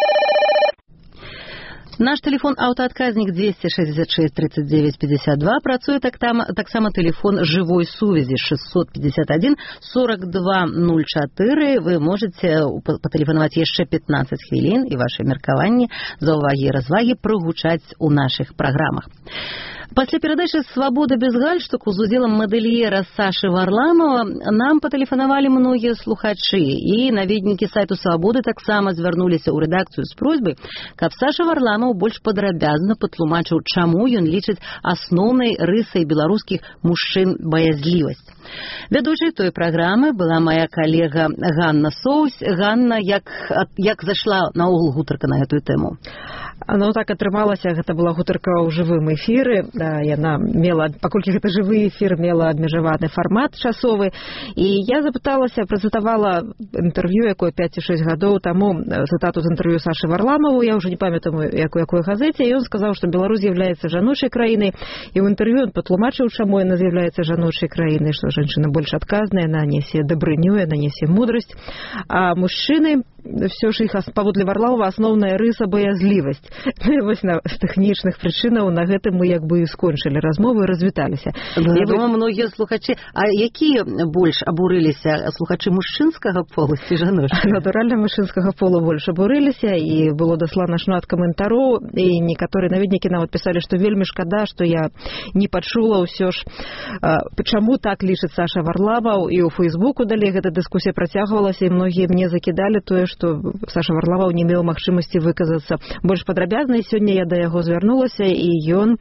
Наш телефон аўтаадказнік двести шестьдесят шесть тридцать девять пятьдесят два, працуе таксама таксама телефон жывой сувязі шестьсот пятьдесят один сорок два ноль четыре. Вы можете патэлефанаваць яшчэ пятнадцать хвілін, і ваши меркаванні, заўвагі і развагі прагучаць у наших праграмах. Пасля перадачы «Свабода без гальштуку» з удзелам мадэльера Сашы Варламова нам патэлефанавалі многія слухачы, і наведнікі сайту «Свабоды» таксама звярнуліся ў рэдакцыю з просьбай, каб Саша Варламаў больш падрабязна патлумачыў, чаму ён лічыць асноўнай рысай беларускіх мужчын баязлівасць. Вядучай той праграмы была моя калега Ганна Соусь. Ганна, як, як зайшла наогул гутарка на гэтую тэму? Ну, так атрымалася, гэта была гутарка ў жывым эфіры. Яна мела, паколькі гэта жывы эфір, мела абмежаваны фармат часовы. І я запыталася, прэзентавала інтэрв'ю, якое пять ці шесть гадоў таму, цытату з інтэрв'ю Сашы Варламову, я ўжо не памятаю, як у якой газеце, і ён сказаў, што Беларусь з'яўляецца жаночай краінай, і ў інтэрв'ю ён патлумачыў, чаму яна з'яўляецца жаночай краінай, што жанчына больш адказная, яна нясе дабрыню, яна нясе мудрасць, а мужчыны все ж іх паводле Варламова асноўная рыса баязлівасць. Вось на з тэхнічных прычынаў на гэтым мы як бы і скончылі размову і развіталіся. Я думаю, многія слухачы, а якія больш абурыліся, слухачы мужчынскага полу ці жаночага? Натуральна, мужчынскага полу больш абурыліся, і было даслана шмат каментароў, і некаторыя наведнікі нават пісалі, што вельмі шкада, што я не пачула ўсё ж, чаму так лічыць Саша Варламаў, і ў Фейсбуку далей гэта дыскусія працягвалася, і многія мне закідалі тое, што Саша Варламаў не меў магчымасці выказацца больш падрабязна, і сёння я да яго звярнулася, і ён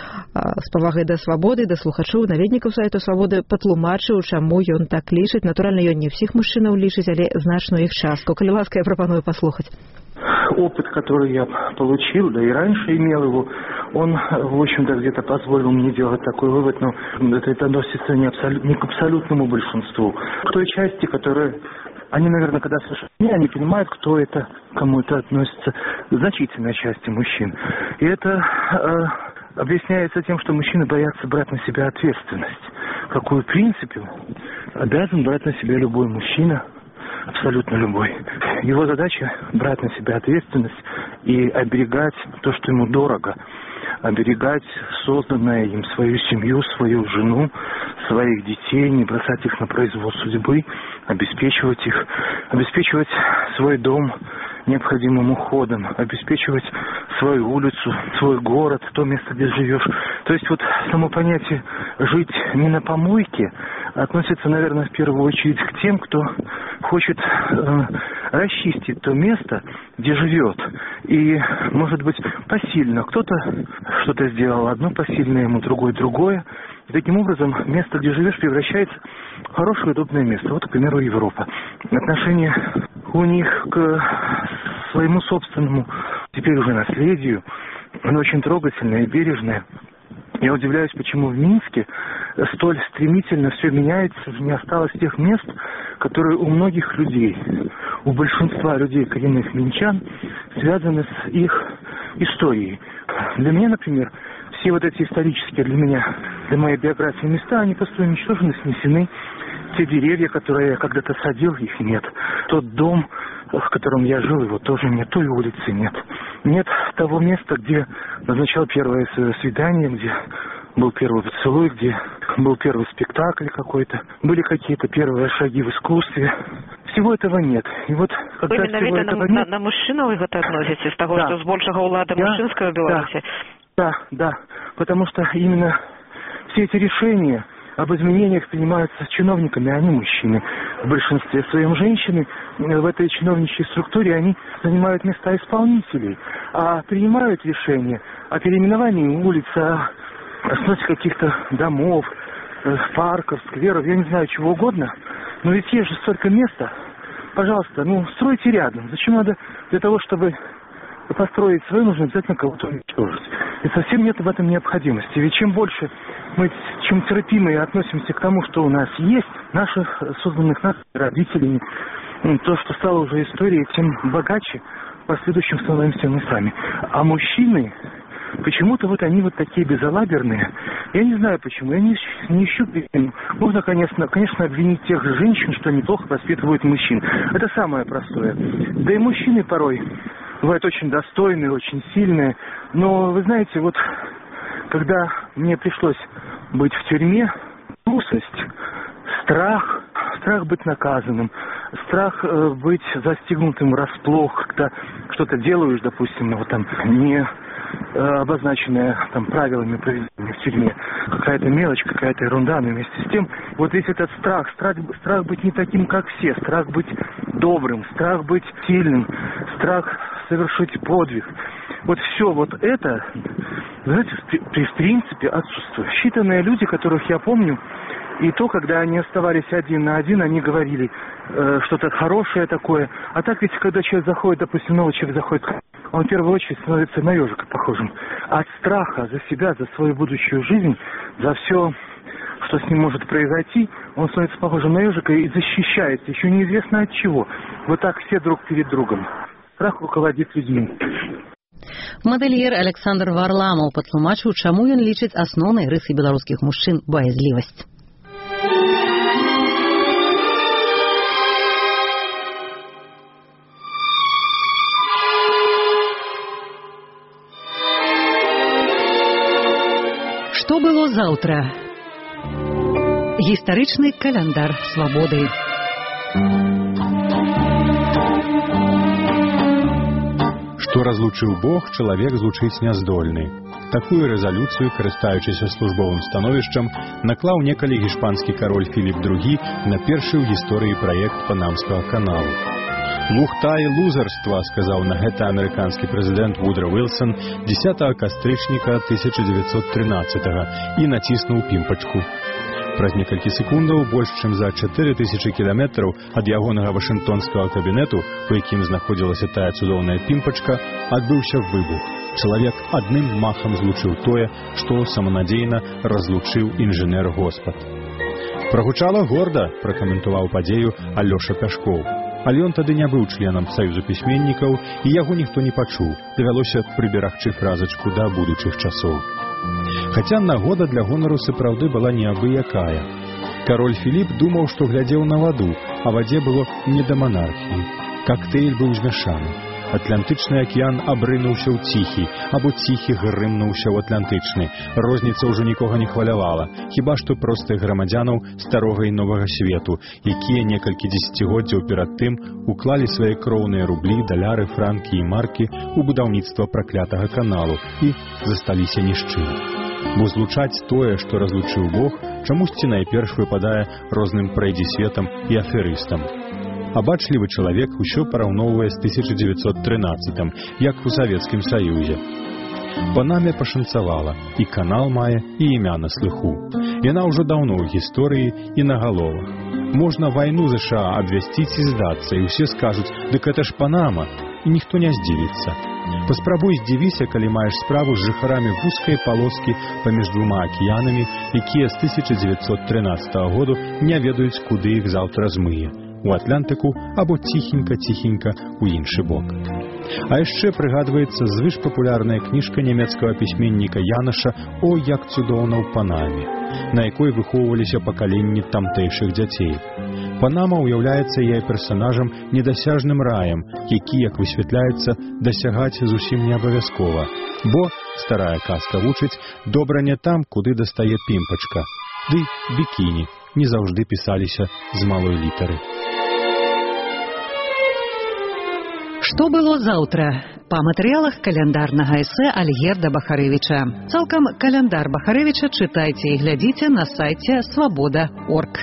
з павагай да свабоды, да слухачоў, наведнікаў сайту «Свабоды» патлумачыў, чаму ён так лічыць. Натуральна, ён не ўсіх мужчынаў лічыць, але значную іх частку. Калі ласка, я прапаную послухаць. Опыт, который я получил, да и раньше имел его, он, в общем-то, где-то позволил мне делать такой вывод, но это, это относится не, абсолют, не к абсолютному большинству, к той части, которая... Они, наверное, когда слышат меня, они понимают, кто это, кому это относится, значительной части мужчин. И это э, объясняется тем, что мужчины боятся брать на себя ответственность, какую, в принципе, обязан брать на себя любой мужчина, абсолютно любой. Его задача брать на себя ответственность и оберегать то, что ему дорого, оберегать созданное им свою семью, свою жену, своих детей, не бросать их на произвол судьбы, обеспечивать их, обеспечивать свой дом необходимым уходом, обеспечивать свою улицу, свой город, то место, где живешь. То есть вот само понятие «жить не на помойке» относится, наверное, в первую очередь к тем, кто хочет э, расчистить то место, где живет. И, может быть, посильно. Кто-то что-то сделал одно посильное ему, другое другое. И таким образом место, где живешь, превращается в хорошее, удобное место. Вот, к примеру, Европа. Отношение у них к своему собственному, теперь уже наследию, оно очень трогательное и бережное. Я удивляюсь, почему в Минске столь стремительно все меняется, не осталось тех мест, которые у многих людей, у большинства людей, коренных минчан, связаны с их историей. Для меня, например, все вот эти исторические для меня, для моей биографии места, они просто уничтожены, снесены. Те деревья, которые я когда-то садил, их нет. Тот дом, в котором я жил, его тоже нет. Той улицы нет. Нет того места, где назначал первое свидание, где был первый поцелуй, где был первый спектакль какой-то. Были какие-то первые шаги в искусстве. Всего этого нет. И вот, когда вы всего этого на, нет... на, на мужчину вы это относите? С того, да. что с большего улада да. мужчинского в Беларуси? Да, да, да. Потому что именно все эти решения об изменениях принимаются чиновниками, а не мужчины. В большинстве своем женщины в этой чиновничьей структуре они занимают места исполнителей, а принимают решения о переименовании улиц, о сносе каких-то домов, парков, скверов, я не знаю, чего угодно. Но ведь есть же столько места. Пожалуйста, ну, стройте рядом. Зачем надо для того, чтобы построить свое, нужно обязательно кого-то уничтожить. И совсем нет в этом необходимости. Ведь чем больше мы, чем терпимее относимся к тому, что у нас есть, наших созданных нас родителей, то, что стало уже историей, тем богаче в последующем становимся мы сами. А мужчины, почему-то вот они вот такие безалаберные. Я не знаю почему, я не, не ищу причину. Можно, конечно, конечно, обвинить тех же женщин, что они плохо воспитывают мужчин. Это самое простое. Да и мужчины порой бывают очень достойные, очень сильные. Но, вы знаете, вот когда мне пришлось быть в тюрьме, трусость, страх, страх быть наказанным, страх э, быть застигнутым врасплох, когда что-то делаешь, допустим, ну, вот там не э, обозначенное там правилами поведения в тюрьме, какая-то мелочь, какая-то ерунда, но вместе с тем, вот весь этот страх, страх, страх быть не таким, как все, страх быть добрым, страх быть сильным, страх совершить подвиг. Вот все вот это, знаете, в принципе отсутствует. Считанные люди, которых я помню, и то, когда они оставались один на один, они говорили э, что-то хорошее такое. А так ведь, когда человек заходит, допустим, новый человек заходит, он в первую очередь становится на ежика похожим. От страха за себя, за свою будущую жизнь, за все, что с ним может произойти, он становится похожим на ежика и защищается, еще неизвестно от чего. Вот так все друг перед другом. Страх руководит людьми. Мадэльер Александр Варламаў патлумачыў, чаму ён лічыць асноўнай рысай беларускіх мужчын баязлівасць. Што было заўтра? Гістарычны каляндар свабоды. Што разлучыў Бог, чалавек злучыць няздольны. Такую рэзалюцыю, карыстаючыся службовым становішчам, наклаў некалі гішпанскі кароль Філіп другі на першы ў гісторыі праект Панамскага каналу. «Лухта і лузарства», сказаў на гэта амерыканскі прэзідэнт Вудро Уилсон дзесятага кастрычніка тысяча дзевяцьсот трынаццатага і націснуў пімпачку. Праз некалькі секундаў, больш чым за чатыры тысячы кіламетраў ад ягонага вашынгтонскага кабінету, у якім знаходзілася тая цудоўная пімпачка, адбыўся выбух. Чалавек адным махам злучыў тое, што саманадзейна разлучыў інжынер-госпад. «Прагучала горда», пракаментаваў падзею Алёша Пяшкоў. Але ён тады не быў членам Саюзу пісьменнікаў, і яго ніхто не пачуў. Давялося прыберагчы фразачку да будучых часоў. Хаця нагода для гонару сапраўды была неабыякая. Кароль Філіп думаў, што глядзеў на ваду, а вадзе было не да манархіі. Кактэйль быў змяшаны. Атлантычны акіян абрынуўся ў ціхі, або ціхі грымнуўся ў атлантычны. Розніца ўжо нікога не хвалявала, хіба што простых грамадзянаў старога і новага свету, якія некалькі дзесяцігоддзяў перад тым уклалі свае кроўныя рублі, даляры, франкі і маркі ў будаўніцтва праклятага каналу і засталіся ні з чым. Бо злучаць тое, што разлучыў Бог, чамусьці найперш выпадае розным прайдзісветам і аферыстам. Абачлівы чалавек усё параўноўвае з тысяча дзевяцьсот трынаццатым, як у Савецкім Саюзе. Панаме пашанцавала, і канал мае, і імя на слыху. Яна ўжо даўно ў гісторыі і на галовах. Можна вайну ЗША абвясціць і здацца, і ўсе скажуць: «Дык это ж Панама», і ніхто не здзівіцца. Паспрабуй здзівіся, калі маеш справу з жыхарамі вузкай палоскі паміж двума акіянамі, якія з тысяча дзевяцьсот трынаццатага году не ведаюць, куды іх заўтра змые – у Атлантыку або ціхенька-ціхенька ў іншы бок. А яшчэ прыгадваецца звышпапулярная кніжка нямецкага пісьменніка Янаша «О, як цудоўна ў Панаме», на якой выхоўваліся пакаленні тамтэйшых дзяцей. Панама ўяўляецца яе персанажам недасяжным раем, які, як высвятляецца, дасягаць зусім не абавязкова, бо, старая казка вучыць, добра не там, куды дастае пімпачка, ды бікіні не заўжды пісаліся з малой літары. Што было заўтра? Па матэрыялах каляндарнага эсэ Альгерда Бахарэвіча. Цалкам каляндар Бахарэвіча чытайце і глядзіце на сайце свабода точка орг.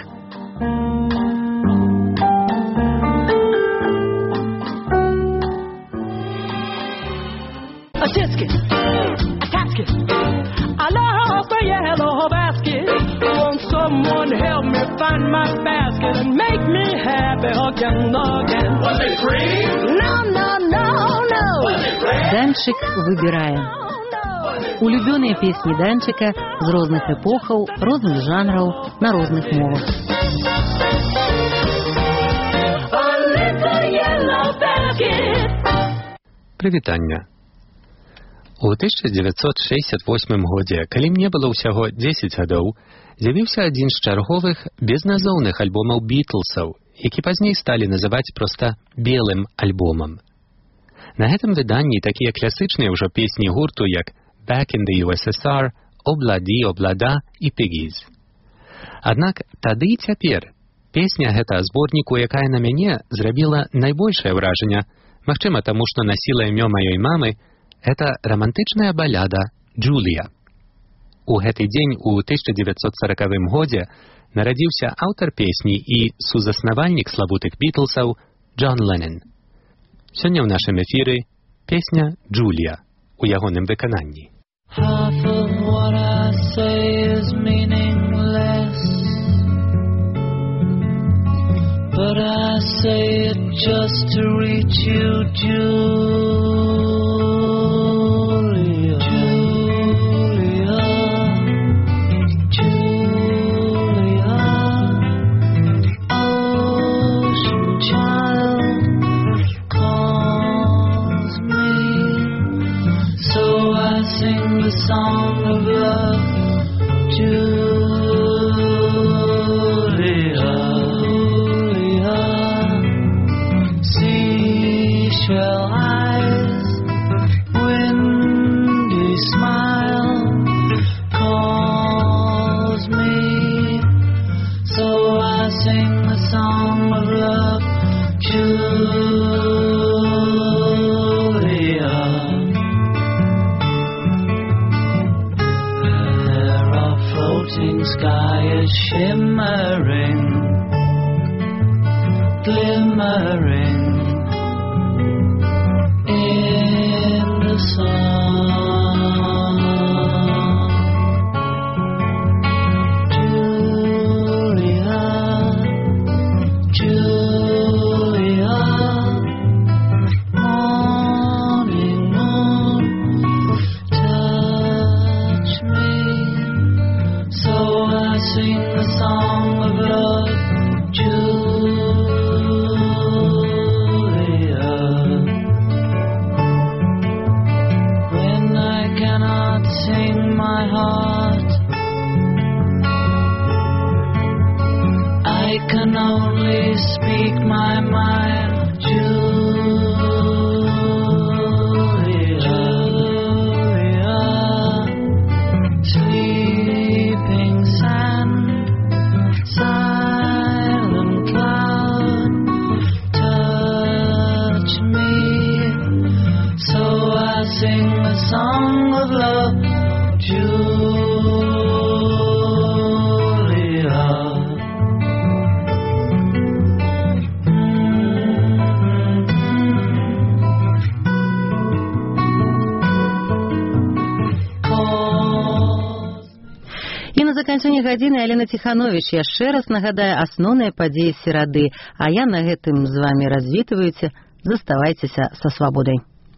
A tisket, a casket, I lost a yellow basket. Won't someone help me find my basket and make me happy again, again? Was it green? No, no, no, no. Was it red? Данчик выбирае. Улюбёныя песні Данчика з розных эпохаў, розных жанраў, на розных мовах. A little yellow basket. Прывітанне. У тысяча дзевяцьсот шэсцьдзясят восьмым годзе, калі мне было ўсяго дзесяць гадоў, з'явіўся адзін з чарговых безназоўных альбомаў Бітлсаў, які пазней сталі называць проста белым альбомам. На гэтым выданні такія класычныя ўжо песні гурту, як «Back in the ю эс эс ар», «Обладі, Облада» і «Piggies». Аднак тады і цяпер песня гэта зборніку, якая на мяне зрабіла найбольшае ўражанне, магчыма, таму што насіла імё маёй мамы, это романтычная баляда «Джулія». У гэты дзень у тысяча дзевяцьсот сорокавым годзе нарадзіўся аўтар песні і сузаснавальнік славутых Бітлсаў Джон Леннон. Сёння ў нашым эфіры песня «Джулія» у ягоным выкананні. Half of what I say is meaningless, but I say it just to reach you, Julia. Song of love, Julia, Julia. Seashell eyes, windy smile calls me, so I sing the song of love, Julia. Sky is shimmering, glimmering in the sun. Julia, Julia, morning moon, touch me. So I sing the song of love, Julia. When I cannot sing my heart, I can only speak my mind, Julia, Julia. Sleeping sand, silent cloud, touch me, so I sing the song of love, Julia. Mm. заканчэння гадзіны Алена Ціхановіч яшчэ раз нагадае асноўныя падзеі серады, а я на гэтым з вамі развітваюся. Заставайцеся са свабодай.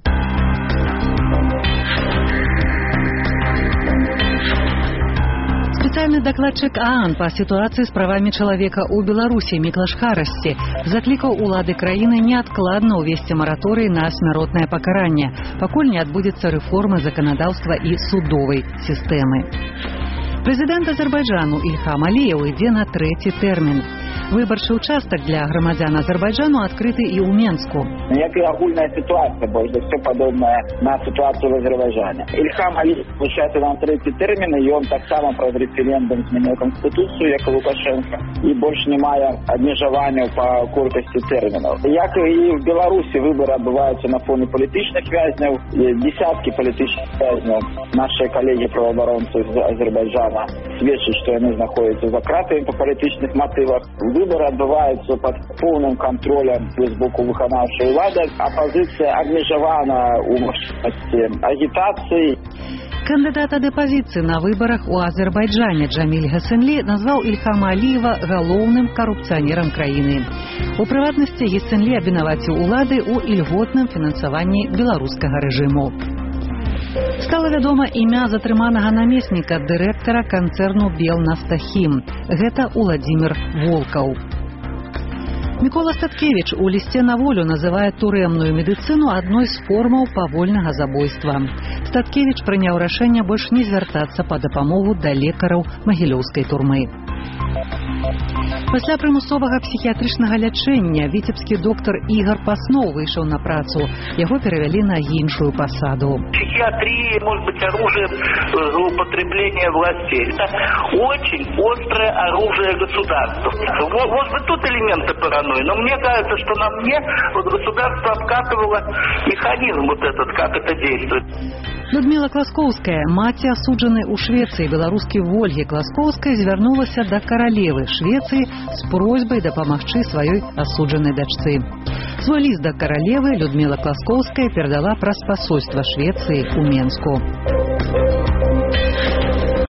Специальный докладчик ААН по ситуации с правами человека у Беларуси Міклаш Харасці закликал улады краіны неоткладно увести мораторий на смяротное покарание, пакуль не отбудется реформы законодательства и судовой системы. Президент Азербайджану Ильхам Алиев ідзе на третий термин. Выбарчы участок для громадян Азербайджану открыты и у Менску. Некая огульная ситуация, больше все подобная на ситуацию в Азербайджане. Ильхам Алиев получается на третий термин, и он так само про референдум змінив Конституцию, як Лукашенко, и больше немає обмежування по кількості терминов. Як и в Беларуси выборы отбываются на фоне политичных вязнев, десятки политичных вязнев. Наши коллеги-правооборонцы из Азербайджана свідчать, что они находятся за кратами по политичных мотивах. Выборы отбываются под полным контролем с боку выконавшей влады. Оппозиция обмежована у можливости агитации. Кандидат ад апозіцыі на выбарах у Азербайджане Джаміль Гасенлі назваў Ільхама Аліева галоўным карупцыянерам краіны. У прыватнасці Гасенлі абвінаваціў улады ў ільготным фінансаванні беларускага рэжыму. Стала вядома імя затрыманага намесніка дырэктара канцэрну «Белнастахім». Гэта Уладзімір Волкаў. Мікола Статкевич у лісце на волю называе турэмную медыцыну адной з формаў павольнага забойства. Статкевич прыняў рашэнне больш не звяртацца па дапамогу да лекараў магілёўскай турмы. Пасля прымусовага псіхіятрычнага лячэння віцебскі доктар Ігор Паснов выйшаў на працу. Яго перавялі на іншую пасаду. Психиатрия может быть оружием злоупотребления властей. Это очень острое оружие государства. Может быть, тут элементы паранойи, но мне кажется, что на мне вот государство обкатывало механизм вот этот, как это действует. Людмила Класкоўская, маці асуджанай у Швецыі беларускі Вольгі Класкоўскай, звярнулася да каралевы Швецыі з просьбай дапамагчы сваёй асуджанай дачцы. Свой ліст да каралевы Людмила Класкоўская перадала праз пасольства Швецыі ў Менску.